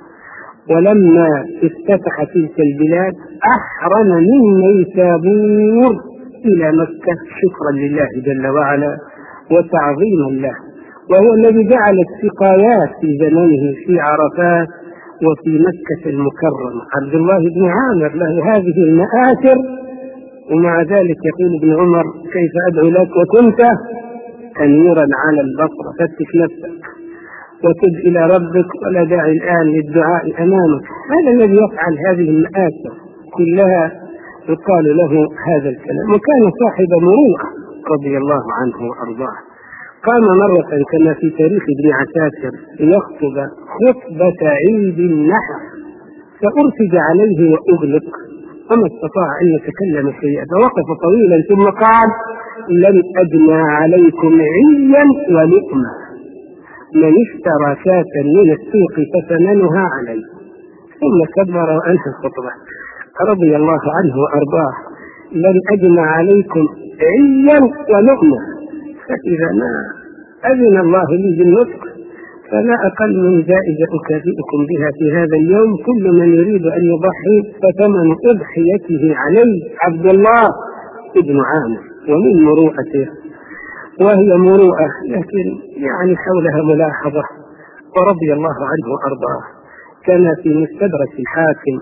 ولما افتتح تلك البلاد أحرم من نيسابور إلى مكة شكرا لله جل وعلا وتعظيما له، وهو الذي جعل السقايات في زمنه في عرفات وفي مكة المكرمة. عبد الله بن عامر له هذه المآثر، ومع ذلك يقول ابن عمر كيف أدعو لك وكنت أميرا على البصرة، فتش نفسك وتب إلى ربك ولا داعي الآن للدعاء أمامك. هذا الذي يفعل هذه المآثر كلها يقال له هذا الكلام. وكان صاحب مروءة رضي الله عنه وأرضاه. قام مرة كما في تاريخ ابن عساكر يخطب خطبة عيد النحر فأرتج عليه وأغلق وما استطاع أن يتكلم شيئا، فوقف طويلا ثم قال لن أجنى عليكم عيا ولقمة، من اشترى شاة من السوق فثمنها عليه، ثم كبر وأنهى الخطبة رضي الله عنه وأرضاه. لن أجنى عليكم عيا ولقمة، فإذا ما أذن الله لي بالنطق فلا أقل من جائزة أكافئكم بها في هذا اليوم، كل من يريد أن يضحي فثمن أضحيته عليه. عبد الله ابن عامر ومن مروءته، وهي مروءة لكن يعني حولها ملاحظة، ورضي الله عنه وأرضاه. كان في مستدرك الحاكم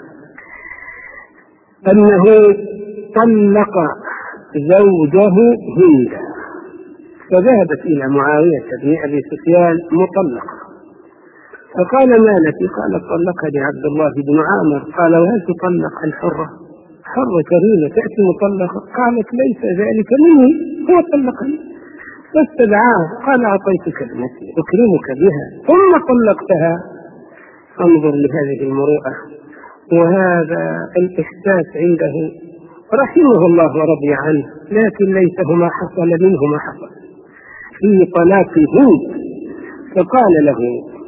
أنه طلق زوجه هند، فذهبت إلى معاوية بن أبي سفيان مطلقة، فقال ما لك؟ قالت طلقني عبد الله بن عامر. قال وهل تطلق الحرة؟ حرة كريمة تأتي مطلقة؟ قالت ليس ذلك مني، هو طلقني. فاستدعاه قال أعطيتك ابنتي أكرمك بها ثم طلقتها. انظر لهذه المروءة وهذا الإحساس عنده، رحمه الله ورضي عنه، لكن ليته ما حصل منه ما حصل في طلاق هود. فقال له: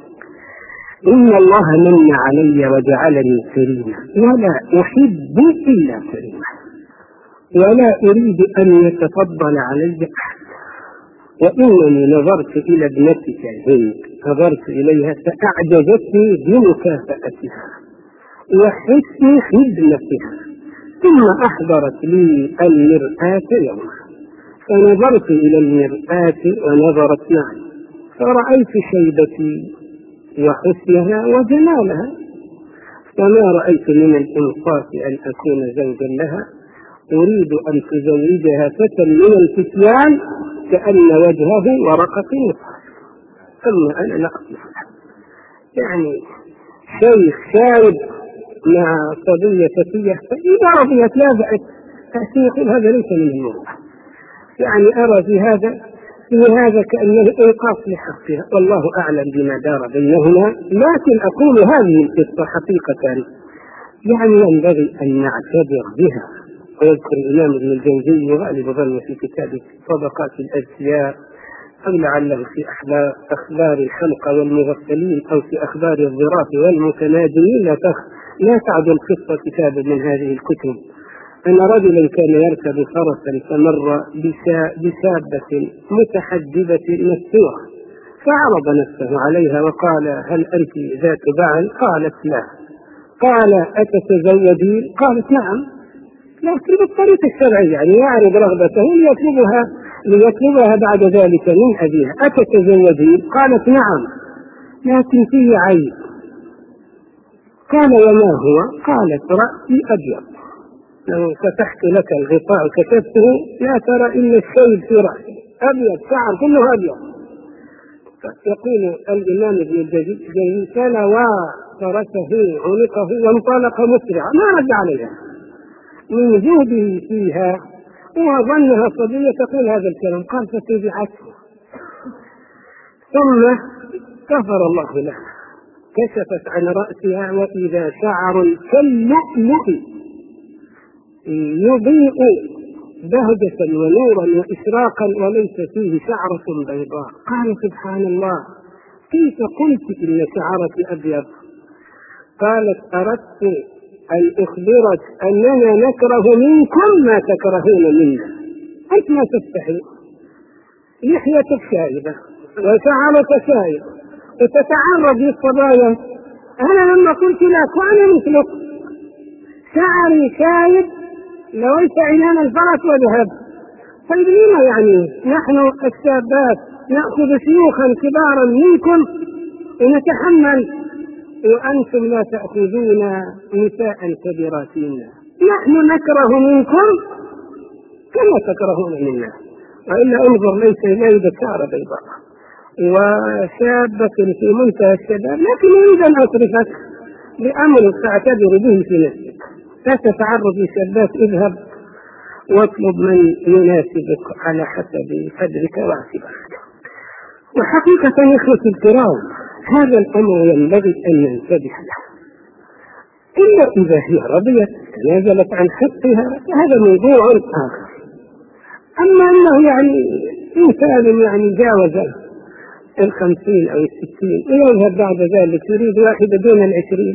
إن الله من علي وجعلني كريما ولا أحب إلا كريما ولا أريد أن يتفضل علي أحد، وإنني نظرت إلى ابنتك هند، نظرت إليها فأعجبتني بمكافأتها وحسن خدمتها، ثم أحضرت لي المرآة يوما فنظرت إلى المرآة ونظرت معي فرأيت شيبتي وحسنها وجمالها، فما رأيت من الإنصاف أن أكون زوجا لها، أريد أن تزوجها فتى من الفتيان كأن وجهه ورقة مصحف، ثم أنا لا أصلح. يعني شيخ شارب مع صبية فتية، فإذا رضيت لا بأس، تأتي يقول هذا ليس من الموضوع. يعني أرى في هذا في هذا كأنه إيقاف لحقها، والله أعلم بما دار بينهما. لكن أقول هذه القصة حقيقة يعني ينبغي أن نعتبر بها. ويذكر الإمام ابن الجوزي وغالب ظن في كتاب طبقات الأذكياء أو لعله في أخبار الحلقة والمغفلين أو في أخبار الظراف والمتناجمين، لا لا تعدل قصة كتاب من هذه الكتب، أن رجلا كان يركب فرسا فمر بشابة متحجبة مستورة فعرض نفسه عليها وقال: هل أنت ذات بعل؟ قالت: لا. قال: أتتزوجين؟ قالت: نعم، لكن بالطريقة الشرعية، يعني يعرض رغبته ليطلبها ليطلبها بعد ذلك من أبيها. أتتزوجين؟ قالت: نعم، لكن فيه عيب. قال: وما هو؟ قالت: رأسي أبيض، لو فتحت لك الغطاء كتبته لا ترى إلا الشيب في رأسي، أبيض، شعر كله أبيض. يقول الإمام ابن الجوزي: فلوى فرسه عنقه وانطلق مسرعا، ما رد عليها من جهده فيها وظنها صبية تقول هذا الكلام. قال: فتبعته، ثم غفر الله لها، كشفت عن رأسها وإذا شعر كاللؤلؤ يضيء بهجة ونورا وإشراقا وليس فيه شعرة بيضاء. قال: سبحان الله، كيف قلت إن شعرك أبيض؟ قالت: أردت أن أخبرك أننا نكره منكم ما تكرهون منا. أنت ما تستحي، لحيتك شايبة وشعرك شايب وتتعرض للصبايا. أنا لما قلت لك وأنا مثلك شعري شايب لويت عنان الفرس وذهب. طيب لما يعني نحن الشابات نأخذ شيوخا كبارا منكم ونتحمل وأنتم لا تأخذون نساء كبيراتنا؟ نحن نكره منكم كما تكرهون منا. وإلا انظر، ليس يجد شعر بيضاء وشابة في منتهى الشباب، لكن يريد أن أصرفك بأمر تعتبر به في نفسك، لا تتعرض لشابات. اذهب واطلب من يناسبك على حسب قدرك واعتبارك. وحقيقة يا إخوتي الكرام، هذا الأمر ينبغي أن ننتبه له، إلا إذا هي رضيت تنازلت عن حقها هذا موضوع آخر. أما أنه يعني إنسان يعني جاوز الخمسين أو الستين ويذهب بعد ذلك يريد واحدة دون العشرين،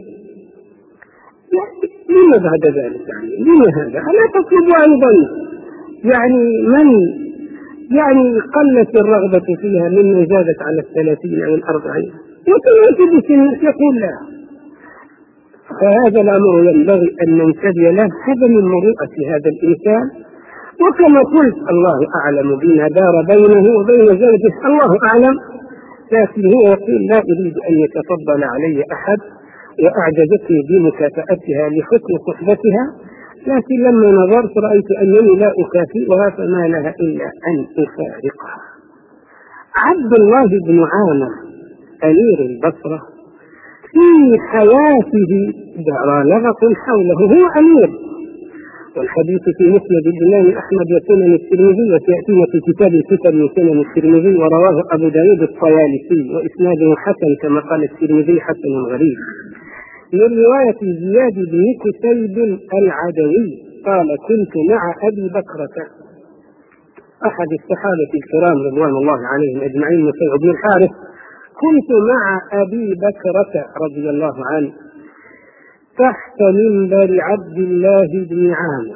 لما بعد ذلك؟ يعني لما هذا؟ ألا تطلب أيضا يعني من يعني قلت الرغبة فيها ممن زادت على الثلاثين أو الأربعين وتناسب بسن يقول لا؟ فهذا الأمر ينبغي أن ننتبه له، هذا من مروءة هذا الإنسان. وكما قلت الله أعلم بما دار بينه وبين زوجه، الله أعلم، لكن هو يقول لا أريد أن يتفضل علي أحد، وأعجبتني بمكافأتها لحسن صحبتها، لكن لما نظرت رأيت أنني لا أكافئها فما لها إلا أن أفارقها. عبد الله بن عامر أمير البصرة في حياته بالغة حوله، هو أمير، والحديث في مسند الإمام أحمد وسنن الترمذي، وتأتينا في كتاب الفتن وسنن الترمذي، ورواه أبو داود الطيالسي وإسناده حسن كما قال الترمذي حسن غريب، من رواية زياد بن كتيب العدوي قال كنت مع أبي بكرة أحد الصحابة الكرام رضوان الله عليهم أجمعين مسعود بن الحارث، كنت مع أبي بكرة رضي الله عنه تحت منبر عبد الله بن عامر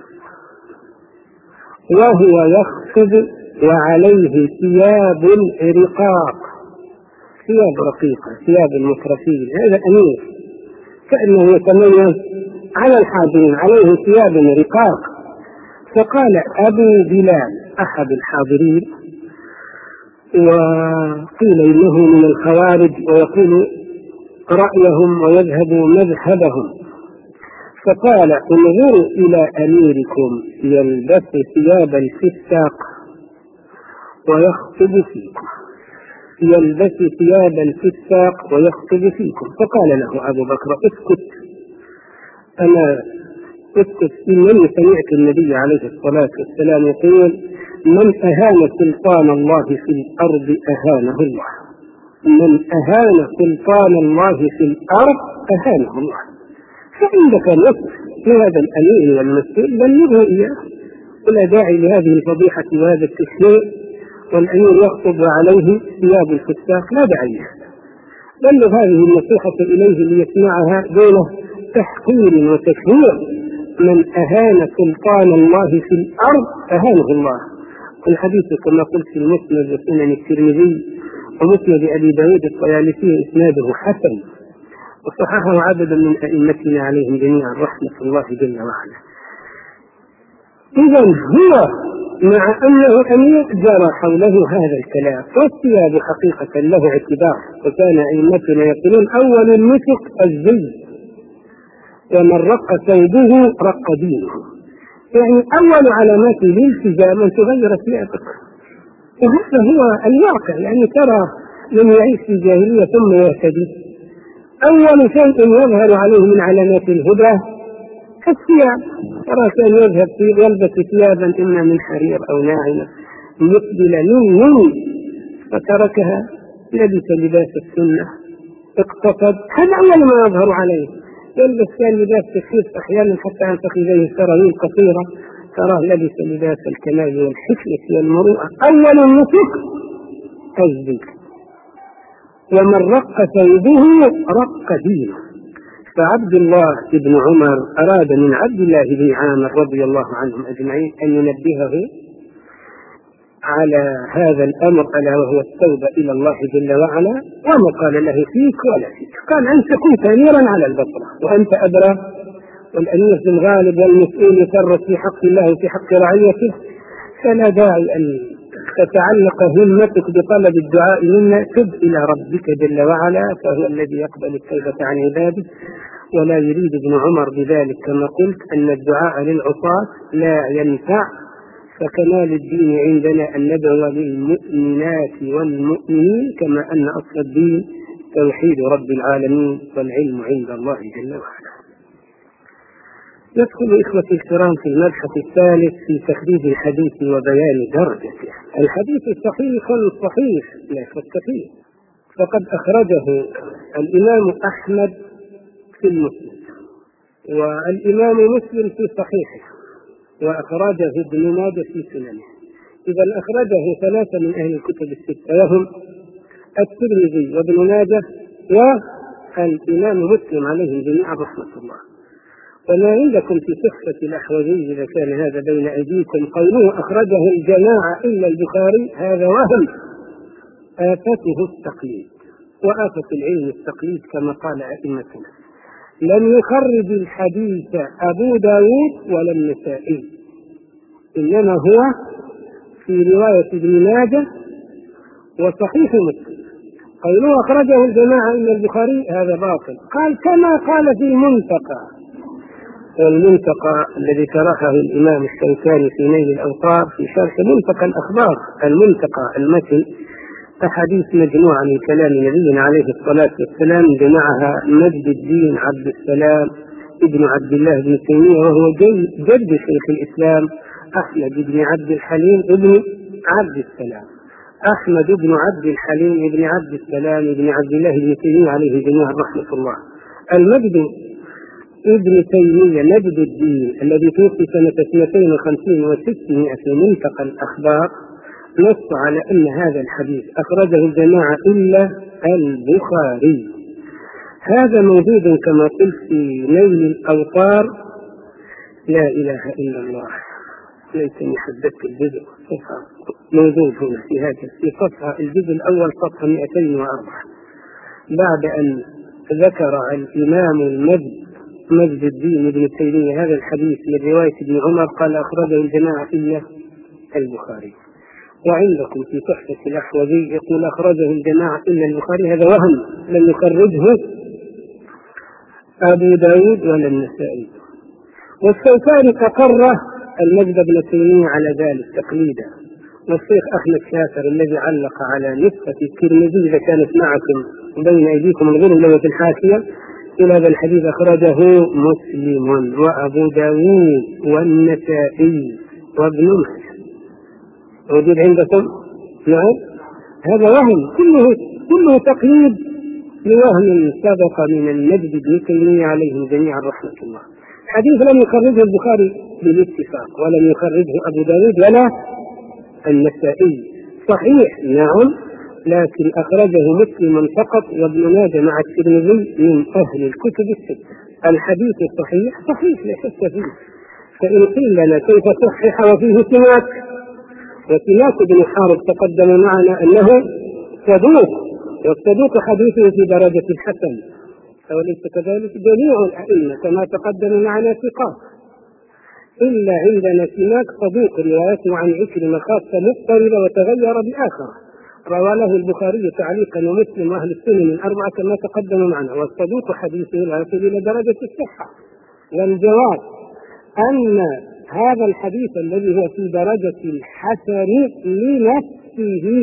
وهو يخطب وعليه ثياب رقاق، ثياب رقيقة، ثياب المترفين، هذا أمير كأنه يتميز على الحاضرين، عليه ثياب رقاق. فقال أبو بلال أحد الحاضرين، وقيل إنه من الخوارج ويقول رأيهم ويذهب مذهبهم، فقال انظروا إلى أميركم يلبس ثياب الفساق ويخطب فيكم، يلبس ثياب الفساق ويخطب فيكم. فقال له أبو بكر اسكت، أنا اسكت، إنني سمعت النبي عليه الصلاة والسلام يقول من أهان سلطان الله في الأرض أهانه الله، من أهان سلطان الله في الأرض أهانه الله. فعندك نصف لهذا الأمير والمسؤول بلغه إياه، ولا داعي لهذه الفضيحة وهذا التشنيع، والأمير يخطب عليه ثياب الفساق، لا داعي لهذا. بلغ هذه النصيحة إليه ليسمعها دون تحقير وتشهير. من أهان سلطان الله في الأرض أهانه الله. الحديث كما قلت في المسند وسنن الترمذي ومسند أبي داود الطيالسي إسناده حسن، وصححه عدد من أئمتنا عليهم جميعا رحمة الله جل وعلا. إذن هو مع أنه أمير جرى حوله هذا الكلام، والثياب حقيقة له اعتبار، وكان أئمتنا يقولون أول النسك الزي، ومن رق ثوبه رق دينه، يعني أول علامات الالتزام أن تغير ثيابك، وهذا هو الواقع. يعني ترى من يعيش في جاهلية ثم يهتدي أول شيء يظهر عليه من علامات الهدى الثياب. ترى كان يذهب في يلبس ثيابا إما من حرير أو ناعمة مقبلة من نون، فتركها لبس لباس السنة اقتصد، هذا أول ما يظهر عليه. يلبس كان لباس تخفيف أحيانا حتى عن فخذيه سراويل قصيرة، تراه لبس لباس الكمال والحكمة والمروءة. أول النسك الزي، ومن رق ثوبه رق دينه. فعبد الله بن عمر أراد من عبد الله بن عامر رضي الله عنهم أجمعين أن ينبهه على هذا الأمر، ألا وهو التوبة إلى الله جل وعلا، وما قال له فيك ولا فيك. قال أنت كنت أميرا على البصرة وأنت أدرى، والأمير في الغالب والمسؤول يفرط في حق الله وفي حق رعيته، فلا داعي أن تتعلق همتك بطلب الدعاء منا. تب إلى ربك جل وعلا، فهو الذي يقبل التوبة عن عباده. ولا يريد ابن عمر بذلك كما قلت أن الدعاء للعصاة لا ينفع، فكمال الدين عندنا أن ندعو للمؤمنات والمؤمنين، كما أن أصل الدين توحيد رب العالمين والعلم عند الله جل وعلا. يدخل إخوتي الكرام في المبحث الثالث في تخريج الحديث وبيان درجته. الحديث صحيح صحيح لا شك فيه، فقد أخرجه الإمام أحمد في المسند، والإمام مسلم في صحيحه، وأخرجه ابن ماجه في سننه. إذا أخرجه ثلاثة من أهل الكتب الستة، وهم الترمذي وابن ماجه والإمام مسلم عليهم جميعا رحمة الله. وما عندكم في صحة الأحوذي إذا كان هذا بين أيديكم قوله أخرجه الجماعة إلا البخاري، هذا وهم، آفته التقليد، وآفة العلم التقليد كما قال أئمتنا. لم يخرج الحديث أبو داود ولا النسائي، إنما هو في رواية ابن ماجه وصحيح مسلم. قوله أخرجه الجماعة إلا البخاري هذا باطل. قال كما قال في المنتقى، المنتقى الذي شرحه الإمام الشوكاني في نيل الأوطار في شرح منتقى الأخبار. المنتقى المتن أحاديث مجموعة من كلام نبينا عليه الصلاة والسلام، جمعها مجد الدين عبد السلام ابن عبد الله بن تيمية، وهو جد شيخ الإسلام أحمد بن عبد الحليم ابن عبد السلام، أحمد بن عبد الحليم ابن عبد السلام ابن عبد الله بن تيمية عليه جميعا رحمة الله. المجد ابن تيمية نبذ الدين الذي توفي سنة اثنتين وخمسين وستمائة في منطقة الأخبار نص على أن هذا الحديث أخرجه الجماعة إلا البخاري. هذا موجود كما قلت في نيل الأوطار. لا إله إلا الله، ليتني حددت الجزء، صفحة موجود هنا في هذا في صفحة الجزء الأول صفحة مئتين وأربعة، بعد أن ذكر الإمام المجد مجد الدين ابن تيمية هذا الحديث من رواية ابن عمر قال أخرجه الجماعة إلا البخاري. وعندكم في تحفة الأحوذي يقول أخرجه الجماعة إلا البخاري، هذا وهم، لم يخرجه أبو داود ولا النسائي. والشوكاني أقر المجد بن تيمية على ذلك تقليدا. والشيخ أحمد شاكر الذي علق على نسخة الترمذي إذا كانت معكم بين أيديكم الغرب لغة الحاشية إلى هذا الحديث أخرجه مسلم وأبو داود والنسائي وابن ماجه. موجود عندكم؟ نعم. هذا وهم كله كله تقليد لوهم سبق من المجد بن تيمية عليهم جميعا رحمة الله. حديث لم يخرجه البخاري بالاتفاق ولم يخرجه أبو داود ولا النسائي، صحيح نعم، لكن أخرجه مسلم فقط وابن ماجه مع الترمذي من أهل الكتب الستة. الحديث الصحيح صحيح لا شك فيه. فإن قيل لنا كيف صحح وفيه سماك، وسماك بن حارب تقدم معنا أنه صدوق، والصدوق حديثه في درجة الحسن، أوليس كذلك؟ جميع الأئمة كما تقدم معنا ثقات، إلا عندنا سماك صدوق روايته عن عكرمة خاصة مضطربة وتغير بآخر، روى له البخاري تعليقا ومسلم وأهل السنن الأربعة كما تقدم معنا، والصدوق حديثه لا يصل إلى درجة الصحة. والجواب أن هذا الحديث الذي هو في درجة الحسن لنفسه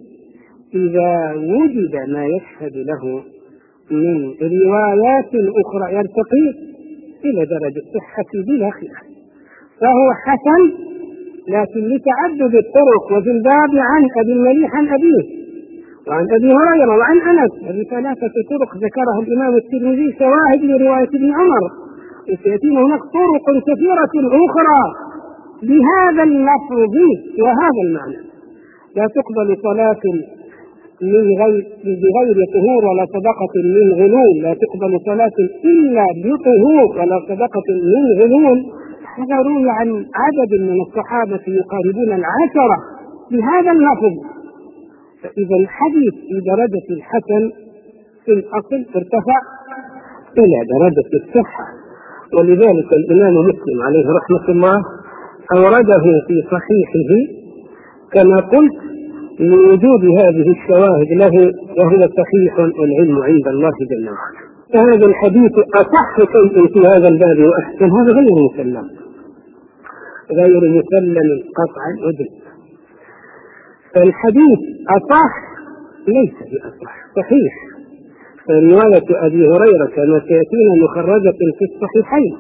إذا وجد ما يشهد له من روايات أخرى يرتقي إلى درجة الصحة بلا خلاف، فهو حسن، لكن لتعدد الطرق، وفي الباب عن أبي المليح عن أبيه وعن أبي هريرة وعن أنس، هذه ثلاثة طرق ذكرها الإمام الترمذي شواهد لرواية ابن عمر، وسيأتينا هناك طرق كثيرة أخرى بهذا اللفظ وهذا المعنى. لا تقبل صلاة من غير بغير طهور ولا صدقة من غلول، لا تقبل صلاة إلا بطهور ولا صدقة من غلول. هذا روي عن عدد من الصحابة يقاربون العشرة بهذا اللفظ. فإذا الحديث في درجة الحسن في الأصل ارتفع إلى درجة الصحة، ولذلك الإمام مسلم عليه رحمة الله أورده في صحيحه كما قلت لوجود هذه الشواهد له، وهو صحيح والعلم عند الله جل وعلا. فهذا الحديث أصح شيء في هذا الباب وأحسن، هذا غير مسلم غير مسلم قطعا وجدا. فالحديث أصح ليس بأصح، صحيح. فرواية أبي هريرة كما سيأتينا مخرجة في الصحيحين،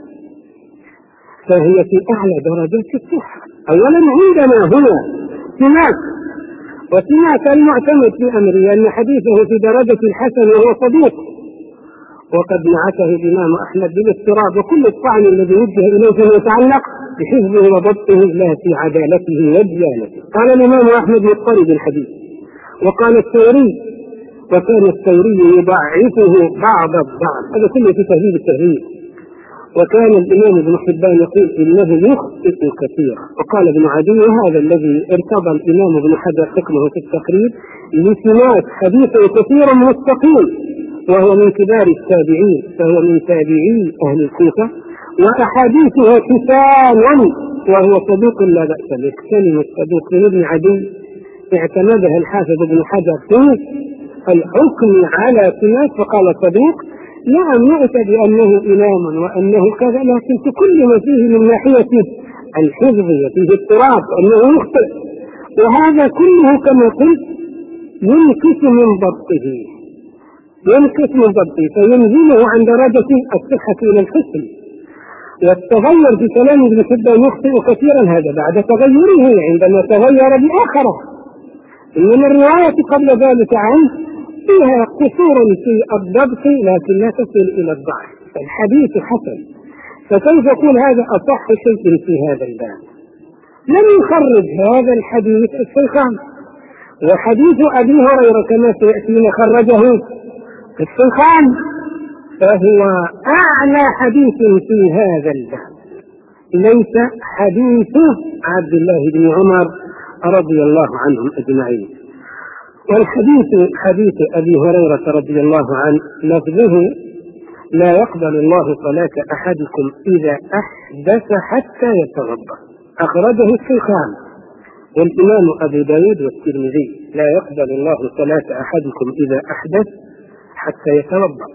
فهي في أعلى درجات الصحة. أولا عندنا هنا سماك، وسماك المعتمد في أمره أن حديثه في درجة الحسن وهو صدوق، وقد نعته الإمام أحمد بالاضطراب، وكل الطعن الذي وجه إليه فهو يتعلق بحفظه وضبطه لا في عدالته وديانته. قال الإمام أحمد مضطرب الحديث، وقال الثوري وكان الثوري يضعفه بعض الضعف، هذا كله في تهذيب التهذيب. وكان الإمام ابن حبان يقول إنه يخطئ كثيرا. وقال ابن عدي وهذا الذي ارتضى الإمام ابن حجر حكمه في التقريب لسماك حديثا كثيرا مستقيم، وهو من كبار التابعين، فهو من تابعي أهل الكوفة، وأحاديثها كفايا، وهو صدوق لا بأس به. كلمة صدوق لابن عدي اعتمدها الحافظ ابن حجر في الحكم على سماك فقال صدوق، نعم يؤتى بأنه إمام وأنه كذا، لكن في كل ما فيه من ناحية الحفظ وفيه اضطراب أنه يخطئ، وهذا كله كما قلت ينقص من ضبطه ينقص من ضبطه فينزله عن درجة الصحة إلى الحسن. والتغير في كلام ابن حبان يخطئ كثيرا، هذا بعد تغيره عندما تغير بآخره. إنما الرواية قبل ذلك عنه فيها قصور في الضبط لكن لا تصل إلى الضعف. الحديث حسن، فكيف يكون هذا أصح شيء في هذا الباب؟ لم يخرج هذا الحديث الشيخان، وحديث أبي هريرة كما سيأتينا خرجه الشيخان، فهو أعلى حديث في هذا الباب، ليس حديث عبد الله بن عمر رضي الله عنهم أجمعين. والحديث حديث أبي هريرة رضي الله عنه لفظه: لا يقبل الله صلاة أحدكم إذا أحدث حتى يتوضأ، أخرجه الشيخان والإمام أبو داود والترمذي. لا يقبل الله صلاة أحدكم إذا أحدث حتى يتوضأ،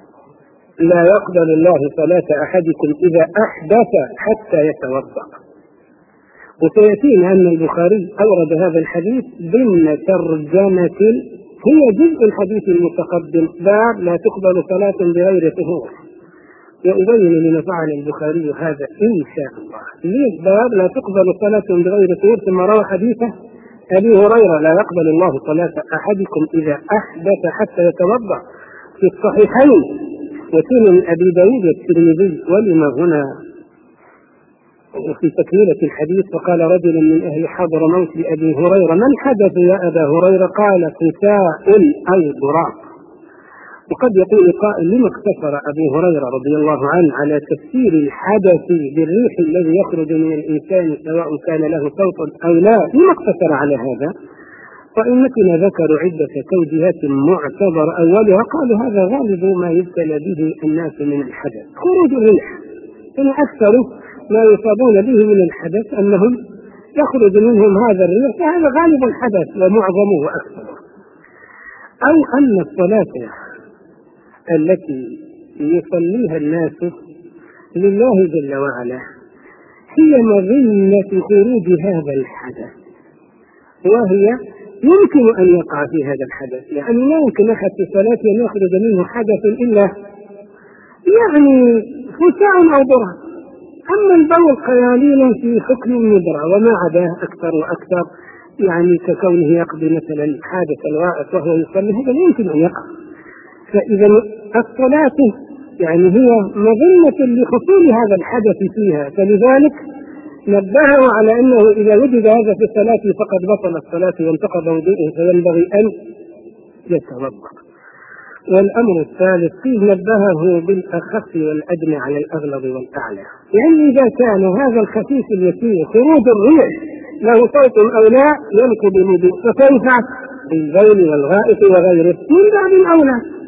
لا يقبل الله صلاة أحدكم إذا أحدث حتى يتوضأ. وسيأتينا أن البخاري أورد هذا الحديث ضمن ترجمة هي جزء الحديث المتقدم، باب لا تقبل صلاة بغير طهور، وأبين لما فعل البخاري هذا إن شاء الله. ليه باب لا تقبل صلاة بغير طهور ثم روى حديثه أبي هريرة: لا يقبل الله صلاة أحدكم إذا أحدث حتى يتوضأ، في الصحيحين وسنن أبي داود والترمذي. ولما هنا وفي تكملة الحديث: فقال رجل من أهل حضرموت لأبي هريرة: ما الحدث يا أبا هريرة؟ قال: فتاء أي ضراط. وقد يقول قائل: لما اقتصر أبو هريرة رضي الله عنه على تفسير الحدث بالريح الذي يخرج من الإنسان سواء كان له صوت أو لا؟ لما اقتصر على هذا؟ فإنكنا ذكروا عدة توجيهات معتبرة. أولها قالوا هذا غالب ما يبتلى به الناس من الحدث، خروج الريح، إن أكثر ما يصابون به من الحدث أنهم يخرج منهم هذا الريح، فهذا غالب الحدث ومعظمه وأكثره. أو أن الصلاة التي يصليها الناس لله جل وعلا هي مظنة خروج هذا الحدث، وهي يمكن أن يقع في هذا الحدث، يعني لا يمكن أحد في صلاته أن يخرج منه حدث إلا يعني فتاء أو ضرع. أما البول قليل في حكم الندرة، وما عداه أكثر وأكثر، يعني ككونه يقضي مثلا حادث الغائط وهو يصلي، هذا لا يمكن أن يقع. فإذا الصلاة يعني هي مظنة لحصول هذا الحدث فيها، فلذلك نبهوا على أنه إذا وجد هذا في الصلاة فقد بطل الصلاة وانتقض وضوءه، فينبغي أن يتوضأ. والأمر الثالث فيه نبهه بالأخف والأدنى على الأغلظ والأعلى، يعني إذا كان هذا الخفيف اليسير خروج الريح له صوت أو لا ينقض الوضوء، فكيف بالبول والغائط وغيره من باب الأولى.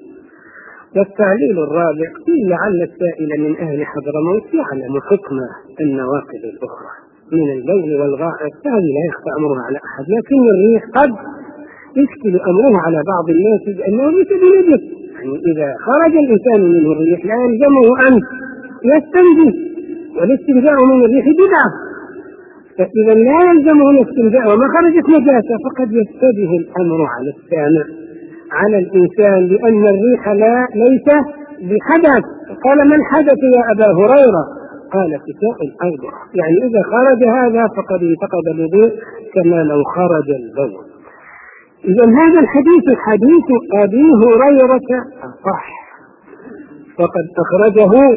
والتعليل الرابع: قيل لعل السائل من أهل حضرموت يعلم حكم النواقض الأخرى من البول والغائط، هذه لا يخفى أمرها على أحد، لكن الريح قد يشكل أمره على بعض الناس لأنه ليس بنجس، يعني إذا خرج الإنسان منه الريح لا يلزمه أن يستنجي، والاستنجاء من الريح بدعة، فإذا لا يلزمه الاستنجاء وما خرجت نجاسة، فقد يشتبه الأمر على السامع على الإنسان لأن الريح لا ليس بحدث. قال: ما الحدث يا أبا هريرة؟ قال: فتاء أو ضرع، يعني إذا خرج هذا فقد انتقض الوضوء كما لو خرج البول. إذا هذا الحديث حديث أبي هريرة صح، فقد أخرجه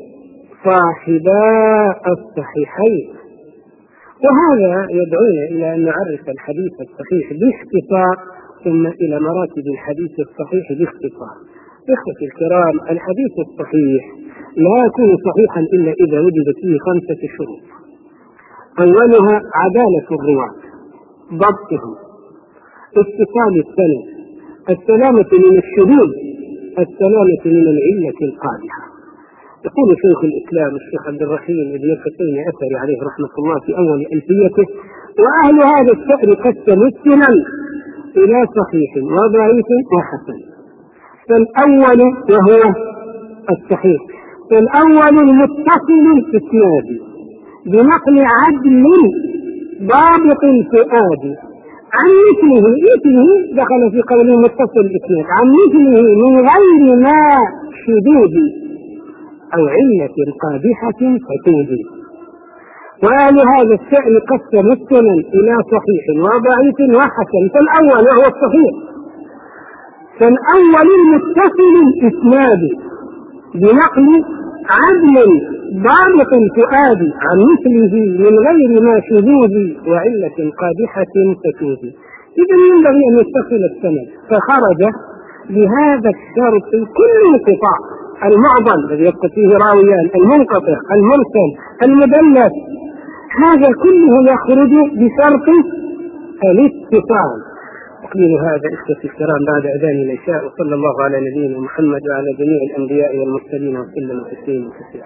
صاحبا الصحيحين، وهذا يدعونا إلى أن نعرف الحديث الصحيح باختصار ثم إلى مراتب الحديث الصحيح باختصار. إخوتي الكرام، الحديث الصحيح لا يكون صحيحا إلا إذا وجدت فيه خمسة شروط: أولها عدالة الرواة، ضبطهم، اتصال السند، السلامة من الشذوذ، السلامة من العلة القادحة. يقول شيخ الإسلام الشيخ عبد الرحيم بن الحسين أثري عليه رحمة الله في أول ألفيته: وأهل هذا الشأن قد تمثلا إلى صحيح وضعيف وحسن. فالأول وهو الصحيح، فالأول المتصل الإسناد بنقل عدل ضابط الفؤاد عن مثله، مثله دخل في قوله متصل الإسناد، عن مثله من غير ما شذوذ أو علة قادحة فتوجد. وأهل هذا الشأن قسم السنن إلى صحيح وضعيف وحسن. فالأول وهو الصحيح، فالأول المتصل الإسناد بنقل عدل ضابط الفؤاد عن مثله من غير ما شذوذ وعلة قادحة تتوذي. إذا ينبغي أن يتصل السند، فخرج بهذا الشرط كل انقطاع، المعضل الذي يبقى فيه راويان، المنقطع، المرسل، المدلس، هذا كله يخرج بشرط الاتصال. أقول هذا إخوتي الكرام بعد أذان العشاء، وصلى الله على نبينا محمد وعلى جميع الأنبياء والمرسلين وسلم تسليما كثيرا.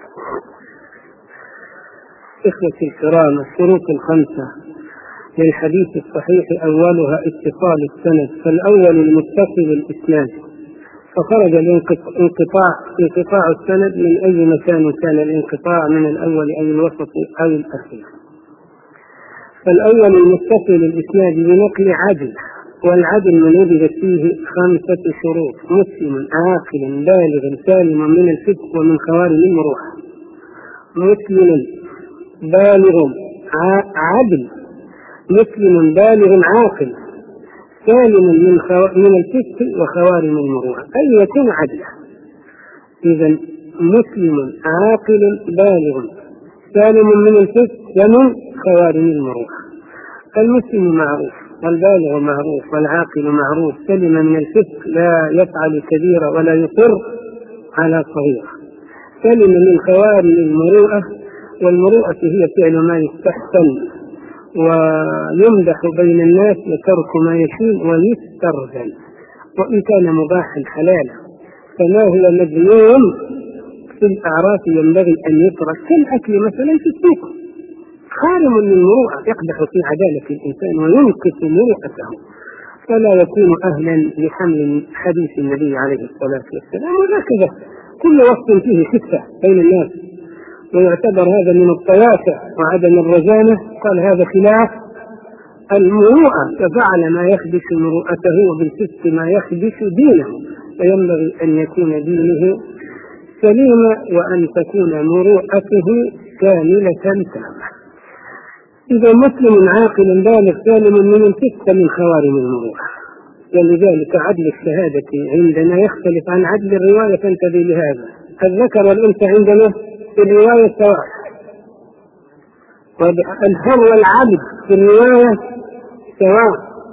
إخوتي الكرام، الشروط الخمسة للحديث الصحيح أولها اتصال السند، فالأول المتصل الإسناد، فخرج الانقطاع انقطاع السند من أي مكان كان الانقطاع، من الأول أو الوسط أو الأخير. فالأول المتصل الإسناد بنقل عدل، والعدل من وجدت فيه خمسة شروط: مسلم عاقل بالغ سالم من الفسق ومن خوارم المروءة. مسلم بالغ عدل، مسلم بالغ عاقل سالم من, خو... من الفسق وخوارم المروءة، أي يكون عدلا. إذن مسلم عاقل بالغ سالم من الفسق ومن خوارم المروءة. المسلم معروف، والبالغ معروف، والعاقل معروف، سلم من الفسق، لا يفعل كبيرة ولا يصر على صغيرة. سلم من خوارم المروءة، والمروءة هي فعل ما يستحسن ويمدح بين الناس وترك ما يشين ويسترذل، وإن كان مباحا حلالا، فما هو مذموم في الأعراف ينبغي أن يترك، كالأكل مثلا في السوق، خارم للمروءة يقدح في عدالة الإنسان وينقص مروءته، فلا يكون أهلا لحمل حديث النبي عليه الصلاة والسلام. وهكذا كل وقت فيه خفة بين الناس، ويعتبر هذا من الطياسة وعدم الرزانة، قال هذا خلاف المروءة، ففعل ما يخدش مروءته وبالفسق ما يخدش دينه، فينبغي أن يكون دينه سليما وأن تكون مروءته كاملة تامة. إذا مسلم عاقل بالغ سالم من الفسق من خوارم المروءة. ولذلك عدل الشهادة عندنا يختلف عن عدل الرواية، فانتبه لهذا. الذكر والأنثى عندنا في الرواية سواء، والحر والعبد في الرواية سواء،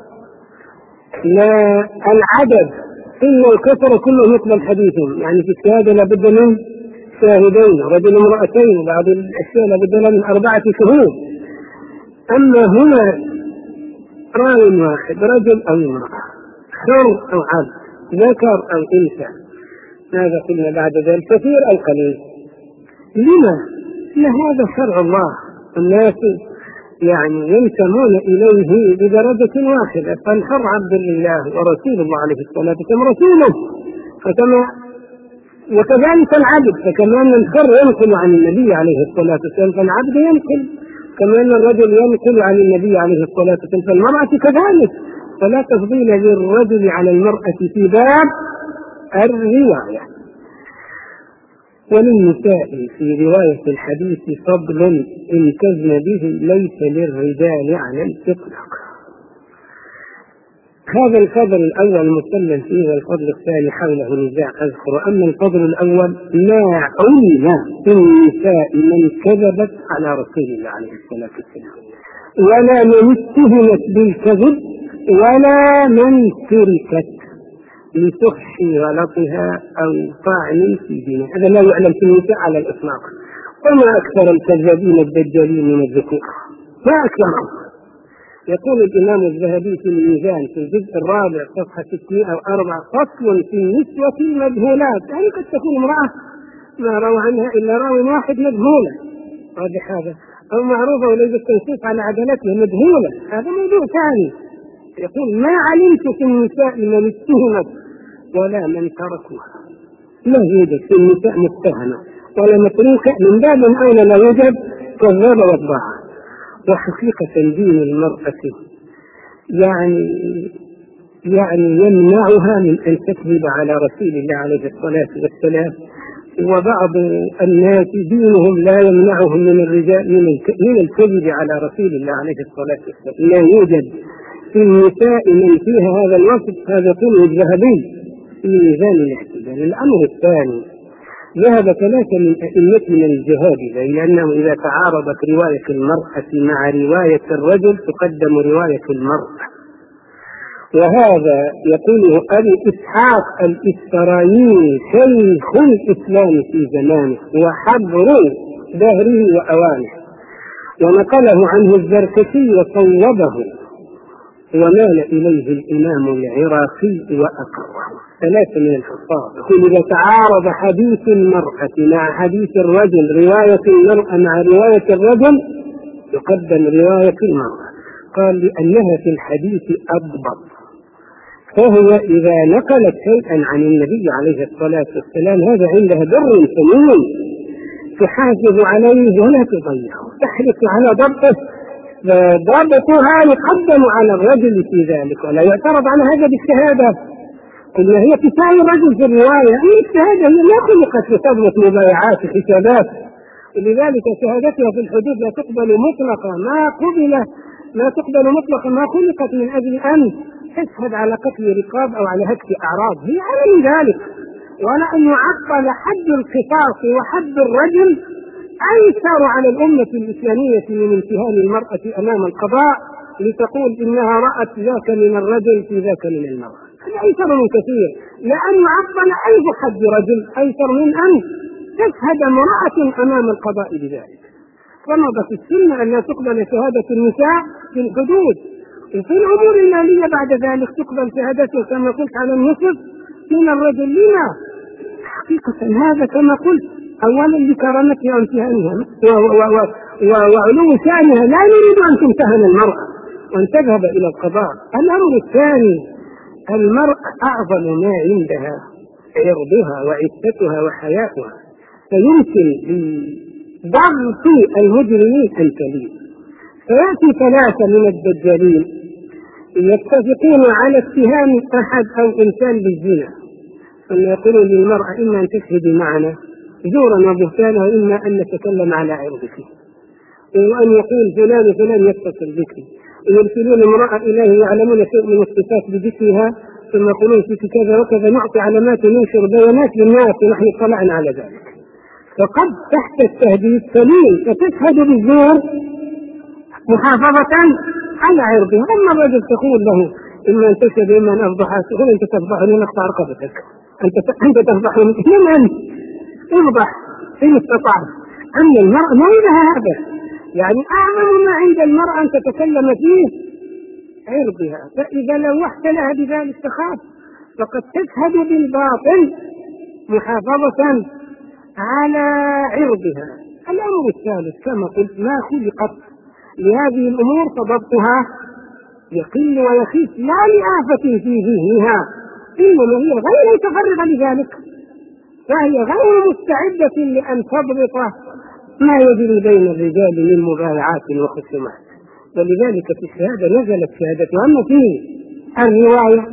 لا العدد إلا الكثرة كله مثل الحديث، يعني في الشهادة لابد من شاهدين، رجل امرأتين، وبعض الأشياء لابد لها من أربعة شهود. أما هنا راوي واحد، رجل أو امرأة، حر أو عبد، ذكر أو أنثى، ماذا قلنا بعد ذلك؟ كثير أو قليل. لما؟ لهذا شرع الله، الناس يعني ينتمون إليه بدرجة واحدة، فالحر عبد لله ورسول الله عليه الصلاة والسلام رسوله، فكما وكذلك العبد، فكما أن الحر ينقل عن النبي عليه الصلاة والسلام فالعبد ينقل، كما أن الرجل ينقل عن النبي عليه الصلاة والسلام فالمرأة كذلك، فلا تفضيل للرجل على المرأة في باب الرواية. وللنساء في رواية الحديث فضل امتزن به ليس للرجال على الإطلاق. هذا الفضل الأول مسلم فيه، والفضل الثاني حوله نزاع أذكر. أما الفضل الأول ما علم في النساء من كذبت على رسول الله عليه الصلاة والسلام، ولا من اتهمت بالكذب، ولا من تركت لتخشي غلطها أو طعن في دينها، هذا لا يعلم في النساء على الإطلاق. وما أكثر الكذابين الدجالين من الذكور، ما أكثرهم. يقول الإمام الذهبي في الميزان في الجزء الرابع صفحة ستمائة وأربعة: فصل في النسوة المذهولات، يعني قد تكون امرأة ما روى عنها إلا راوي واحد مذهولة، واضح هذا، أو معروفة وليس التنصيص على عدالتها مذهولة، هذا موضوع ثاني. يقول ما علمت في النساء من اتهمت ولا من تركوها، لا يوجد في النساء متهمة ولا متروكة، من باب أولى لا يوجد كذاب وضاعة. وحقيقة دين المرأة يعني يعني يمنعها من أن تكذب على رسول الله عليه الصلاة والسلام، وبعض الناس دينهم لا يمنعهم من الرجال من الكذب على رسول الله عليه الصلاة والسلام. لا يوجد في النساء من فيها هذا الوصف، هذا قول الذهبي في ميزان الاعتدال. الأمر الثاني ذهب ثلاثة من أئمتنا الجهابذة إلى أنه إذا تعارضت رواية المرأة مع رواية الرجل تقدم رواية المرأة، وهذا يقوله أبي إسحاق الإسفرايني شيخ الإسلام في زمانه وحبر دهره وأوانه، ونقله عنه الزركشي وصوبه، ومال إليه الإمام العراقي وأقره. ثلاثة من الحفاظ يقول إذا تعارض حديث المرأة مع حديث الرجل، رواية المرأة مع رواية الرجل، يقدم رواية المرأة. قال لأنها في الحديث أضبط، فهو إذا نقلت شيئا عن النبي عليه الصلاة والسلام هذا عندها بر ثمين تحافظ عليه ولا تضيعه، تحرص على ضبطه، ضبطها يقدم على الرجل في ذلك، ولا يعترض على هذا بالشهادة. قلنا هي تساوي الرجل في الرواية، هي الشهادة هي ما خلقت لتضبط مبايعات حسابات، ولذلك شهادتها في الحدود لا تقبل مطلقا، ما قبل ما تقبل مطلقا، ما خلقت من أجل أن تشهد على قتل رقاب أو على هتك أعراض، هي على ذلك. ولا أن يعطل حد القصاص وحد الرجل أيسر على الأمة الإسلامية من امتهان المرأة أمام القضاء لتقول إنها رأت ذاك من الرجل في ذاك من المرأة، هذا أيسر من كثير. لأن يعطل أي حد رجل أيسر من أن تشهد امرأة أمام القضاء بذلك. فمضت السنة أن لا تقبل شهادة النساء في الحدود، وفي الأمور المالية بعد ذلك تقبل شهادته كما قلت على النصف من الرجل. لما؟ حقيقة هذا كما قلت أولا لكرامتها وامتهانها وعلو شأنها، لا نريد أن تمتهن المرأة وأن تذهب إلى القضاء. الأمر الثاني، المرأة أعظم ما عندها عرضها وعفتها وحياتها، فيمكن لضغط المجرمين أن تلين. فيأتي ثلاثة من الدجالين يتفقون على اتهام أحد أو إنسان بالزنا، ثم يقولون للمرأة إما أن تشهدي معنا زورا وبهتانا، وإما أن نتكلم على عرضك، وأن يقول فلان فلان يتصل بك، ويرسلون امرأة إليه يعلمون شيء من الصفات بذكرها، ثم يقولون في كذا وكذا نعطي علامات وننشر بيانات للناس ونحن اطلعنا على ذلك. فقد تحت التهديد سليم فتشهد بالزور محافظة على عرضها. أما الرجل تقول له إما أن تشهد إما أن أفضحك، تقول أنت تفضحني نقطع رقبتك، أنت أنت تفضحني من أنت افضح إن استطعت. أما المرأة ما لها هذا، يعني أعظم ما عند المرأة أن تتكلم فيه عرضها، فإذا لوحت لها بذلك تخاف، فقد تشهد بالباطل محافظة على عرضها. الأمر الثالث كما قلت ما خلقت لهذه الأمور فضبطها يقل ويخيف، لا لآفة في ذهنها، إنما هي غير متفرغة لذلك، فهي غير مستعدة لأن تضبط ما يجري بين الرجال من مبايعات وخصومات. ولذلك في الشهادة نزلت شهادتها. أما في الرواية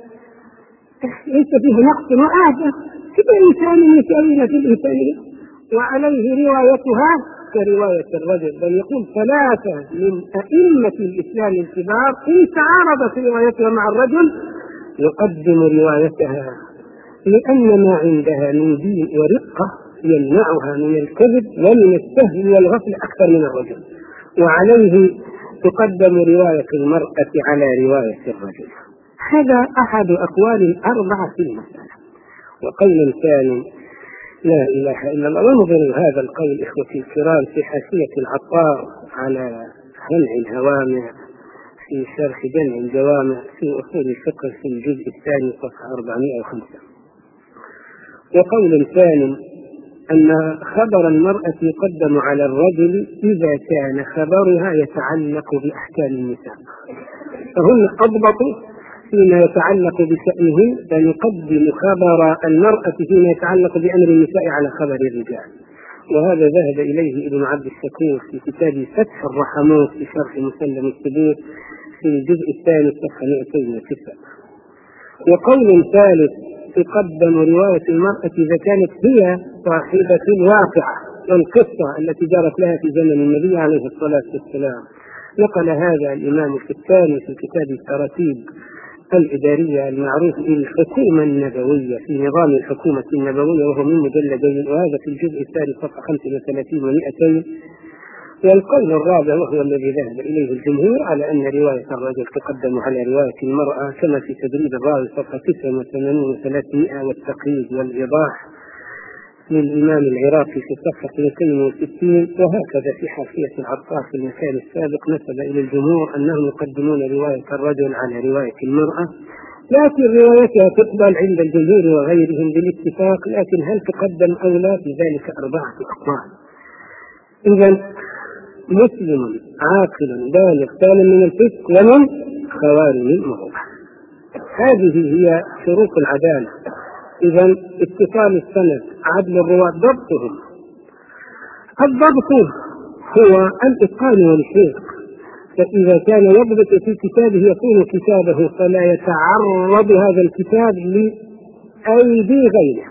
ليس فيه نقص وآفة، كل إنسان يساوينا في الإنسانية، وعليه روايتها كرواية الرجل. بل يقول ثلاثة من أئمة الإسلام الكبار إن تعارضت روايتها مع الرجل يقدم روايتها، لأن ما عندها من دين ورقة يمنعها من الكذب ومن السهو والغفل أكثر من الرجل، وعليه تقدم رواية المرأة على رواية الرجل. هذا أحد أقوال الأربعة في المسألة. وقول ثاني لا إله إلا الله. ونظر هذا القول إخوتي الكرام في حاشية العطار على جمع الهوامع في شرح جمع الجوامع في أصول الفقه في الجزء الثاني صفحة أربعمائة وخمسة. وقول ثاني أن خبر المرأة يقدم على الرجل إذا كان خبرها يتعلق بأحكام النساء، فهن أضبطوا فيما يتعلق بشأنه، فيقدم خبر المرأة فيما يتعلق بأمر النساء على خبر الرجال. وهذا ذهب إليه ابن عبد الشكور في كتابه فتح الرحمات في شرح مسلم الثبوت في الجزء الثاني صفحة مئتين وتسعة. وقول ثالث تقدم رواية المرأة إذا كانت هي صاحبة الواقعة والقصة التي جرت لها في زمن النبي عليه الصلاة والسلام. نقل هذا الإمام الكتاني في كتاب التراتيب الإدارية المعروف بالحكومة النبوية في نظام الحكومة النبوية، وهو من مجلدين، وهذا في الجزء الثاني صفحة خمسة وثلاثين ومئتين. والقول الرابع وهو الذي ذهب إليه الجمهور على أن رواية الرجل تقدم على رواية المرأة، كما في تدريب الراوي صفحة تسعة وثمانين وثلاثمائة والتقييد والإيضاح للإمام العراقي في صفحة اثنين وستين. وهكذا في حاشية العطار في المكان السابق نسب إلى الجمهور أنهم يقدمون رواية الرجل على رواية المرأة، لكن روايتها تقبل عند الجمهور وغيرهم بالاتفاق، لكن هل تقدم أو لا في ذلك أربعة أقوال. إذا مسلم عاقل بالغ سالم من الفسق ومن خوارم المروءة، هذه هي شروط العدالة. إذا اتصال السند، عدل الرواة، ضبطهم. الضبط هو الإتقان والحفظ، فإذا كان يضبط في كتابه يكون كتابه فلا يتعرض هذا الكتاب لأيدي غيره،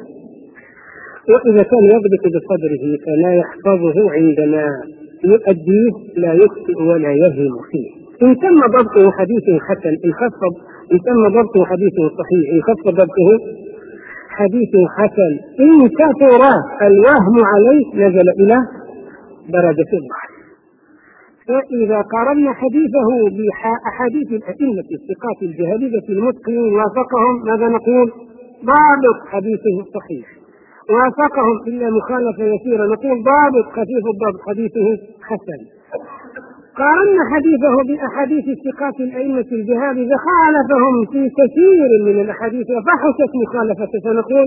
وإذا كان يضبط بصدره فلا يحفظه عندما يؤديه لا يخطئ ولا يهم فيه. إن تم ضبطه حديث حسن، إن خفض إن تم ضبطه حديث صحيح، إن خفض ضبطه حديث حسن، إن كثر الوهم عليه نزل إلى درجة الضعف. فإذا قارنا حديثه بأحاديث الأئمة الثقات الجهابذة المتقنين وافقهم، ماذا نقول؟ ضابط حديثه صحيح. وافقهم إلا مخالفة يسيرة نقول ضابط خفيف الضبط حديثه حسن. قارنا حديثه بأحاديث الثقات الأئمة الجهابذة خالفهم في كثير من الأحاديث وفحشت مخالفته، فنقول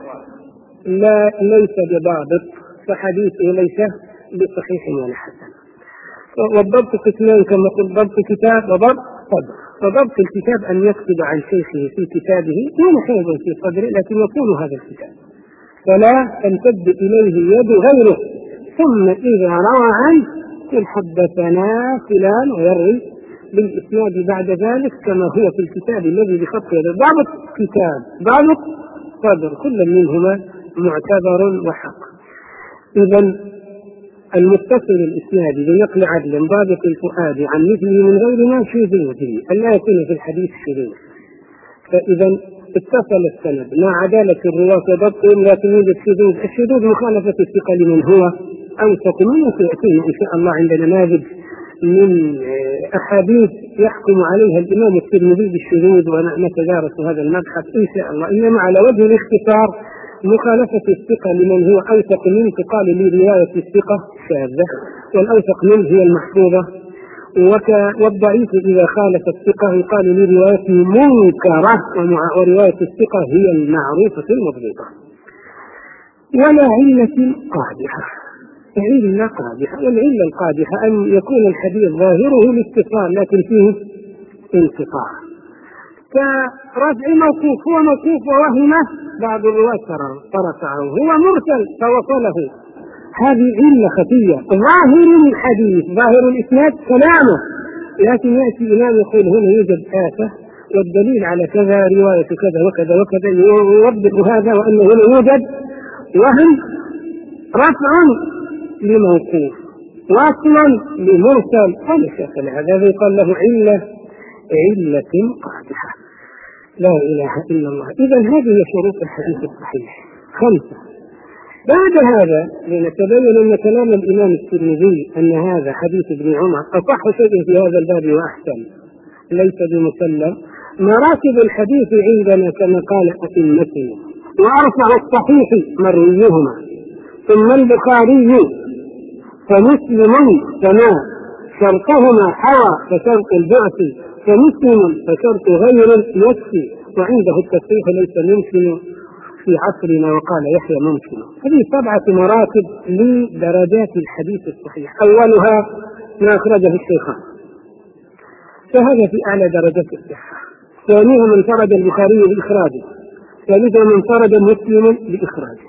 لا ليس بضابط، فحديثه ليس بصحيح ولا حسن. والضبط قسمان كما قلت، ضبط كتاب وضبط صدر. فضبط الكتاب أن يكتب عن شيخه في كتابه دون حيض في صدره، لكن يكون هذا الكتاب فلا تمتد إليه يد غيره، ثم إذا روى عنه قل حدثنا فلان ويروي بالإسناد بعد ذلك كما هو في الكتاب الذي بخط يده. ضابط كتاب، ضابط صدر، كل منهما معتبر وحق. إذا المتصل الإسنادي بنقل عدل ضابط الفؤاد عن مثله من غير ما شذوذ، ألا يكون في الحديث شذوذ. فإذا اتصل السند مع عدالة الرواة وضبطهم لكن يوجد شذوذ. الشذوذ مخالفة الثقة لمن هو أوثق منه، سيأتينا إن شاء الله عند نماذج من أحاديث يحكم عليها الإمام الترمذي بالشذوذ ونتدارس هذا المبحث إن شاء الله. إنما على وجه الاختصار مخالفة الثقة لمن هو أوثق منه تقال لرواية الثقة شاذة، والأوثق منه هي المحفوظة، والضعيف إذا خالف الثقة يقال لروايته منكرة، ورواية الثقة هي المعروفة المضبوطة. ولا علة قادحة، علة قادحة، والعلة القادحة أن يكون الحديث ظاهره الاتصال لكن فيه انقطاع، كرفع موقوف، هو موقوف ووهمه بعض الرواة فرفعه، هو مرسل فوصله، هذه علة خفية. ظاهر الحديث ظاهر الإسناد كلامه، لكن يأتي إمام يقول هنا يوجد آفة والدليل على كذا رواية كذا وكذا وكذا، يوضح هذا وأنه هنا يوجد وهم، رفع لموقوف واصلا لمرسل، هذا شكل هذا يقال له علة علة قادحة. لا إله إلا الله. إذا هذه شروط الحديث الصحيح خمسة. بعد هذا لنتبين أن كلام الإمام الترمذي أن هذا حديث ابن عمر أصح شيء في هذا الباب وأحسن، ليس بمسلم. مراتب الحديث عندنا كما قال أئمتنا، وأرفع الصحيح مرويهما، ثم البخاري فمسلم كما شرطهما حوى فشرط البعث، فمسلم فشرط غير يكفي، وعنده التصحيح ليس ممكن في عصرنا وقال يحيى ممكن. هذه سبعة مراتب لدرجات الحديث الصحيح. أولها ما أخرجه الشيخان، فهذا في أعلى درجات الصحة. ثانيها من فرد البخاري بإخراجه، ثالثها من فرد مسلم بإخراجه.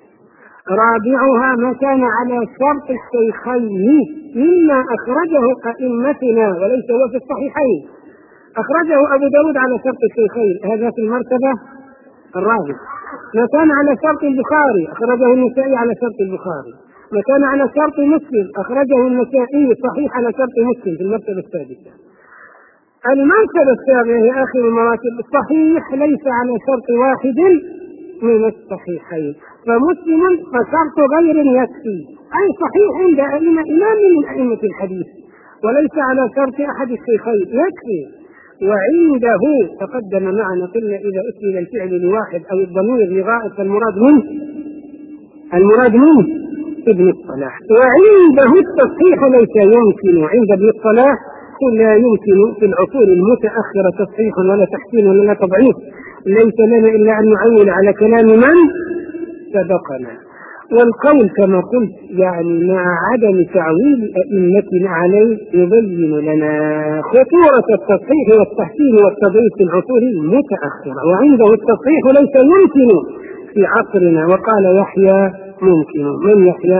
رابعها ما كان على شرط الشيخين مما أخرجه أئمتنا وليس هو في الصحيحين، أخرجه أبو داود على شرط الشيخين، هذا في المرتبة الرابعة. ما كان على شرط البخاري أخرجه النسائي على شرط البخاري، ما كان على شرط مسلم أخرجه النسائي صحيح على شرط مسلم في المرتبة السادسة. المرتبة السابعة هي آخر المراتب. الصحيح ليس على شرط واحد من الصحيحين، فمسلم فشرط غير يكفي، أي صحيح عند أئمة إمام من أئمة الحديث، وليس على شرط أحد الشيخين يكفي. وعنده تقدم معنا قلنا إذا أسند الفعل لواحد أو الضمير لغائب فالمراد منه المراد منه ابن الصلاح. وعنده التصحيح ليس يمكن عند ابن الصلاح، لا يمكن في العصور المتأخرة تصحيح ولا تحسين ولا تضعيف، ليس لنا إلا أن نعول على كلام من سبقنا. والقول كما قلت يعني مع عدم تعويل أئمتنا عليه يبين لنا خطورة التصحيح والتحسين والتضعيف في العصور المتأخرة. وعنده التصحيح ليس يمكن في عصرنا، وقال يحيى ممكن. من يحيى؟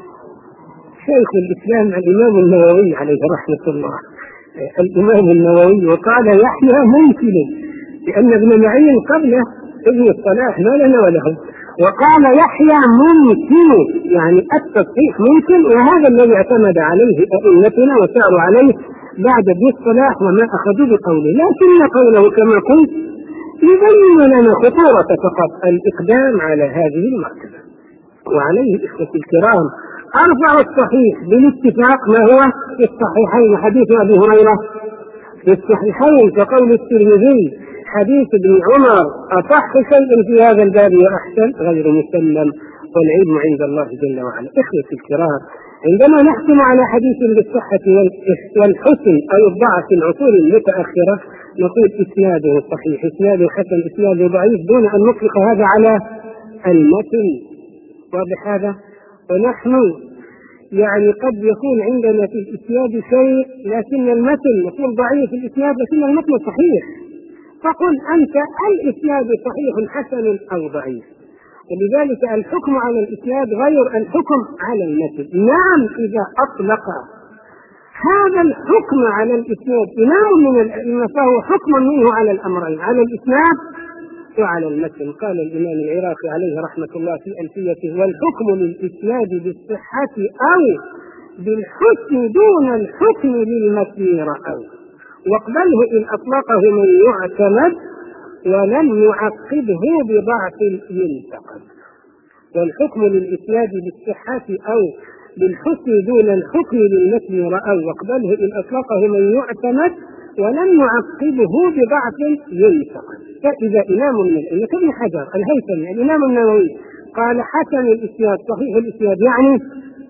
شيخ الإسلام الإمام النووي عليه رحمة الله، الإمام النووي، وقال يحيى ممكن، لأن ابن معين قبله ابن الصلاح ما لنا وله، وقال يحيى ممكن يعني التصحيح ممكن، وهذا الذي اعتمد عليه أئمتنا وساروا عليه بعد ابن الصلاح وما أخذوا بقوله. لكن قوله كما قلت يبين لنا خطورة فقط الإقدام على هذه المرتبة. وعليه إخوة الكرام أرفع الصحيح بالاتفاق ما هو في الصحيحين حديث أبي هريرة في الصحيحين، كقول الترمذي حديث ابن عمر أصح شيء في هذا الباب وأحسن غير مسلم، والعلم عند الله جل وعلا. إخوة الكرام عندما نحكم على حديث بالصحة والحسن أو الضعف في العصور المتأخرة نقول إسناده صحيح، إسناده حسن، إسناده ضعيف، دون أن نطلق هذا على المتن. واضح هذا؟ ونحن يعني قد يكون عندنا في الإسناد شيء لكن المتن يكون ضعيف في الإسناد لكن المتن صحيح، فقل أنت الإسناد صحيح حسن أو ضعيف. ولذلك الحكم على الإسناد غير الحكم على المتن. نعم إذا أطلق هذا الحكم على الإسناد إمام من الأئمة فهو حكم منه على الأمرين، على الإسناد وعلى المتن. قال الإمام العراقي عليه رحمة الله في ألفيته: والحكم للإسناد بالصحة أو بالحسن دون الحكم للمتن رأوا، واقبله إن أطلقه من يعتمد ولم يعقبه بضعف ينتقد. والحكم للإسناد بالصحة أو بالحسن دون الحكم للمتن رأوا، واقبله إن أطلقه من يعتمد ولم يعقبه بضعف ينتقد. فإذا إمام من الأئمة كابن حجر الهيثمي الإمام النووي قال حسن الإسناد صحيح الإسناد، يعني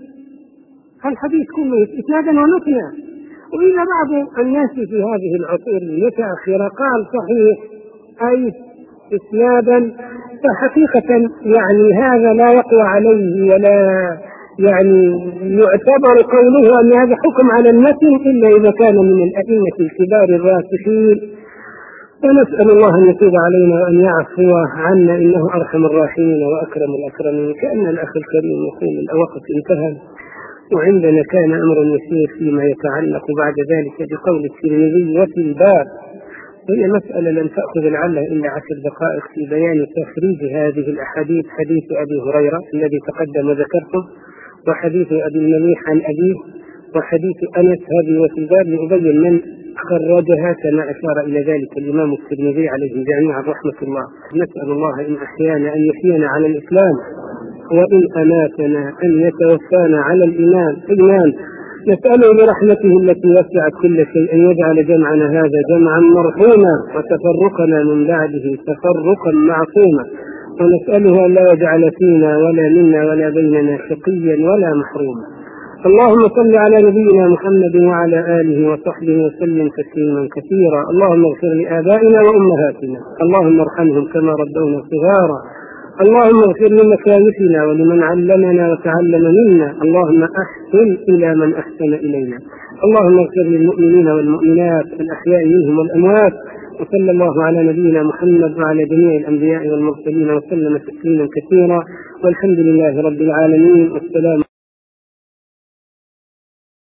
الحديث كله إسنادا ومتنا. وإذا بعض الناس في هذه العصور المتأخرة قال صحيح أي إسنادا، فحقيقة يعني هذا لا يقوى عليه ولا يعني يعتبر قوله أن هذا حكم على المتن إلا إذا كان من الأئمة الكبار الراسخين. ونسأل الله أن يتوب علينا وأن يعفو عنا إنه أرحم الراحمين وأكرم الأكرمين. كأن الأخ الكريم يقول الوقت انتهى، وعندنا كان أمر يسير فيما يتعلق بعد ذلك بقول الترمذي وفي الباب، وهي مسألة لن تأخذ لعلها إلا عشر دقائق في بيان تخريج هذه الأحاديث: حديث أبي هريرة الذي تقدم ذكرته، وحديث أبي المليح عن أبيه، وحديث أنس. هذه وفي الباب لأبين من خرجها كما أشار إلى ذلك الإمام الترمذي عليه جميعا رحمة الله. نسأل الله إن أحيانا أن يحيينا على الإسلام، وإن أماتنا أن يتوفانا على الإيمان. إيمان نسأله برحمته التي وسعت كل شيء أن يجعل جمعنا هذا جمعا مرحوما وتفرقنا من بعده تفرقا معصوما، ونسأله أن لا يجعل فينا ولا منا ولا بيننا شقيا ولا محروما. اللهم صل على نبينا محمد وعلى آله وصحبه وسلم تسليما كثيرا. اللهم اغفر لآبائنا وأمهاتنا، اللهم ارحمهم كما ربونا صغارا. اللهم اغفر لمشايخنا ولمن علمنا وتعلم منا. اللهم أحسن إلى من أحسن إلينا. اللهم اغفر للمؤمنين والمؤمنات الأحياء منهم والأموات. وصلى الله على نبينا محمد وعلى جميع الأنبياء والمرسلين وسلم تسليما كثيرا، والحمد لله رب العالمين. والسلام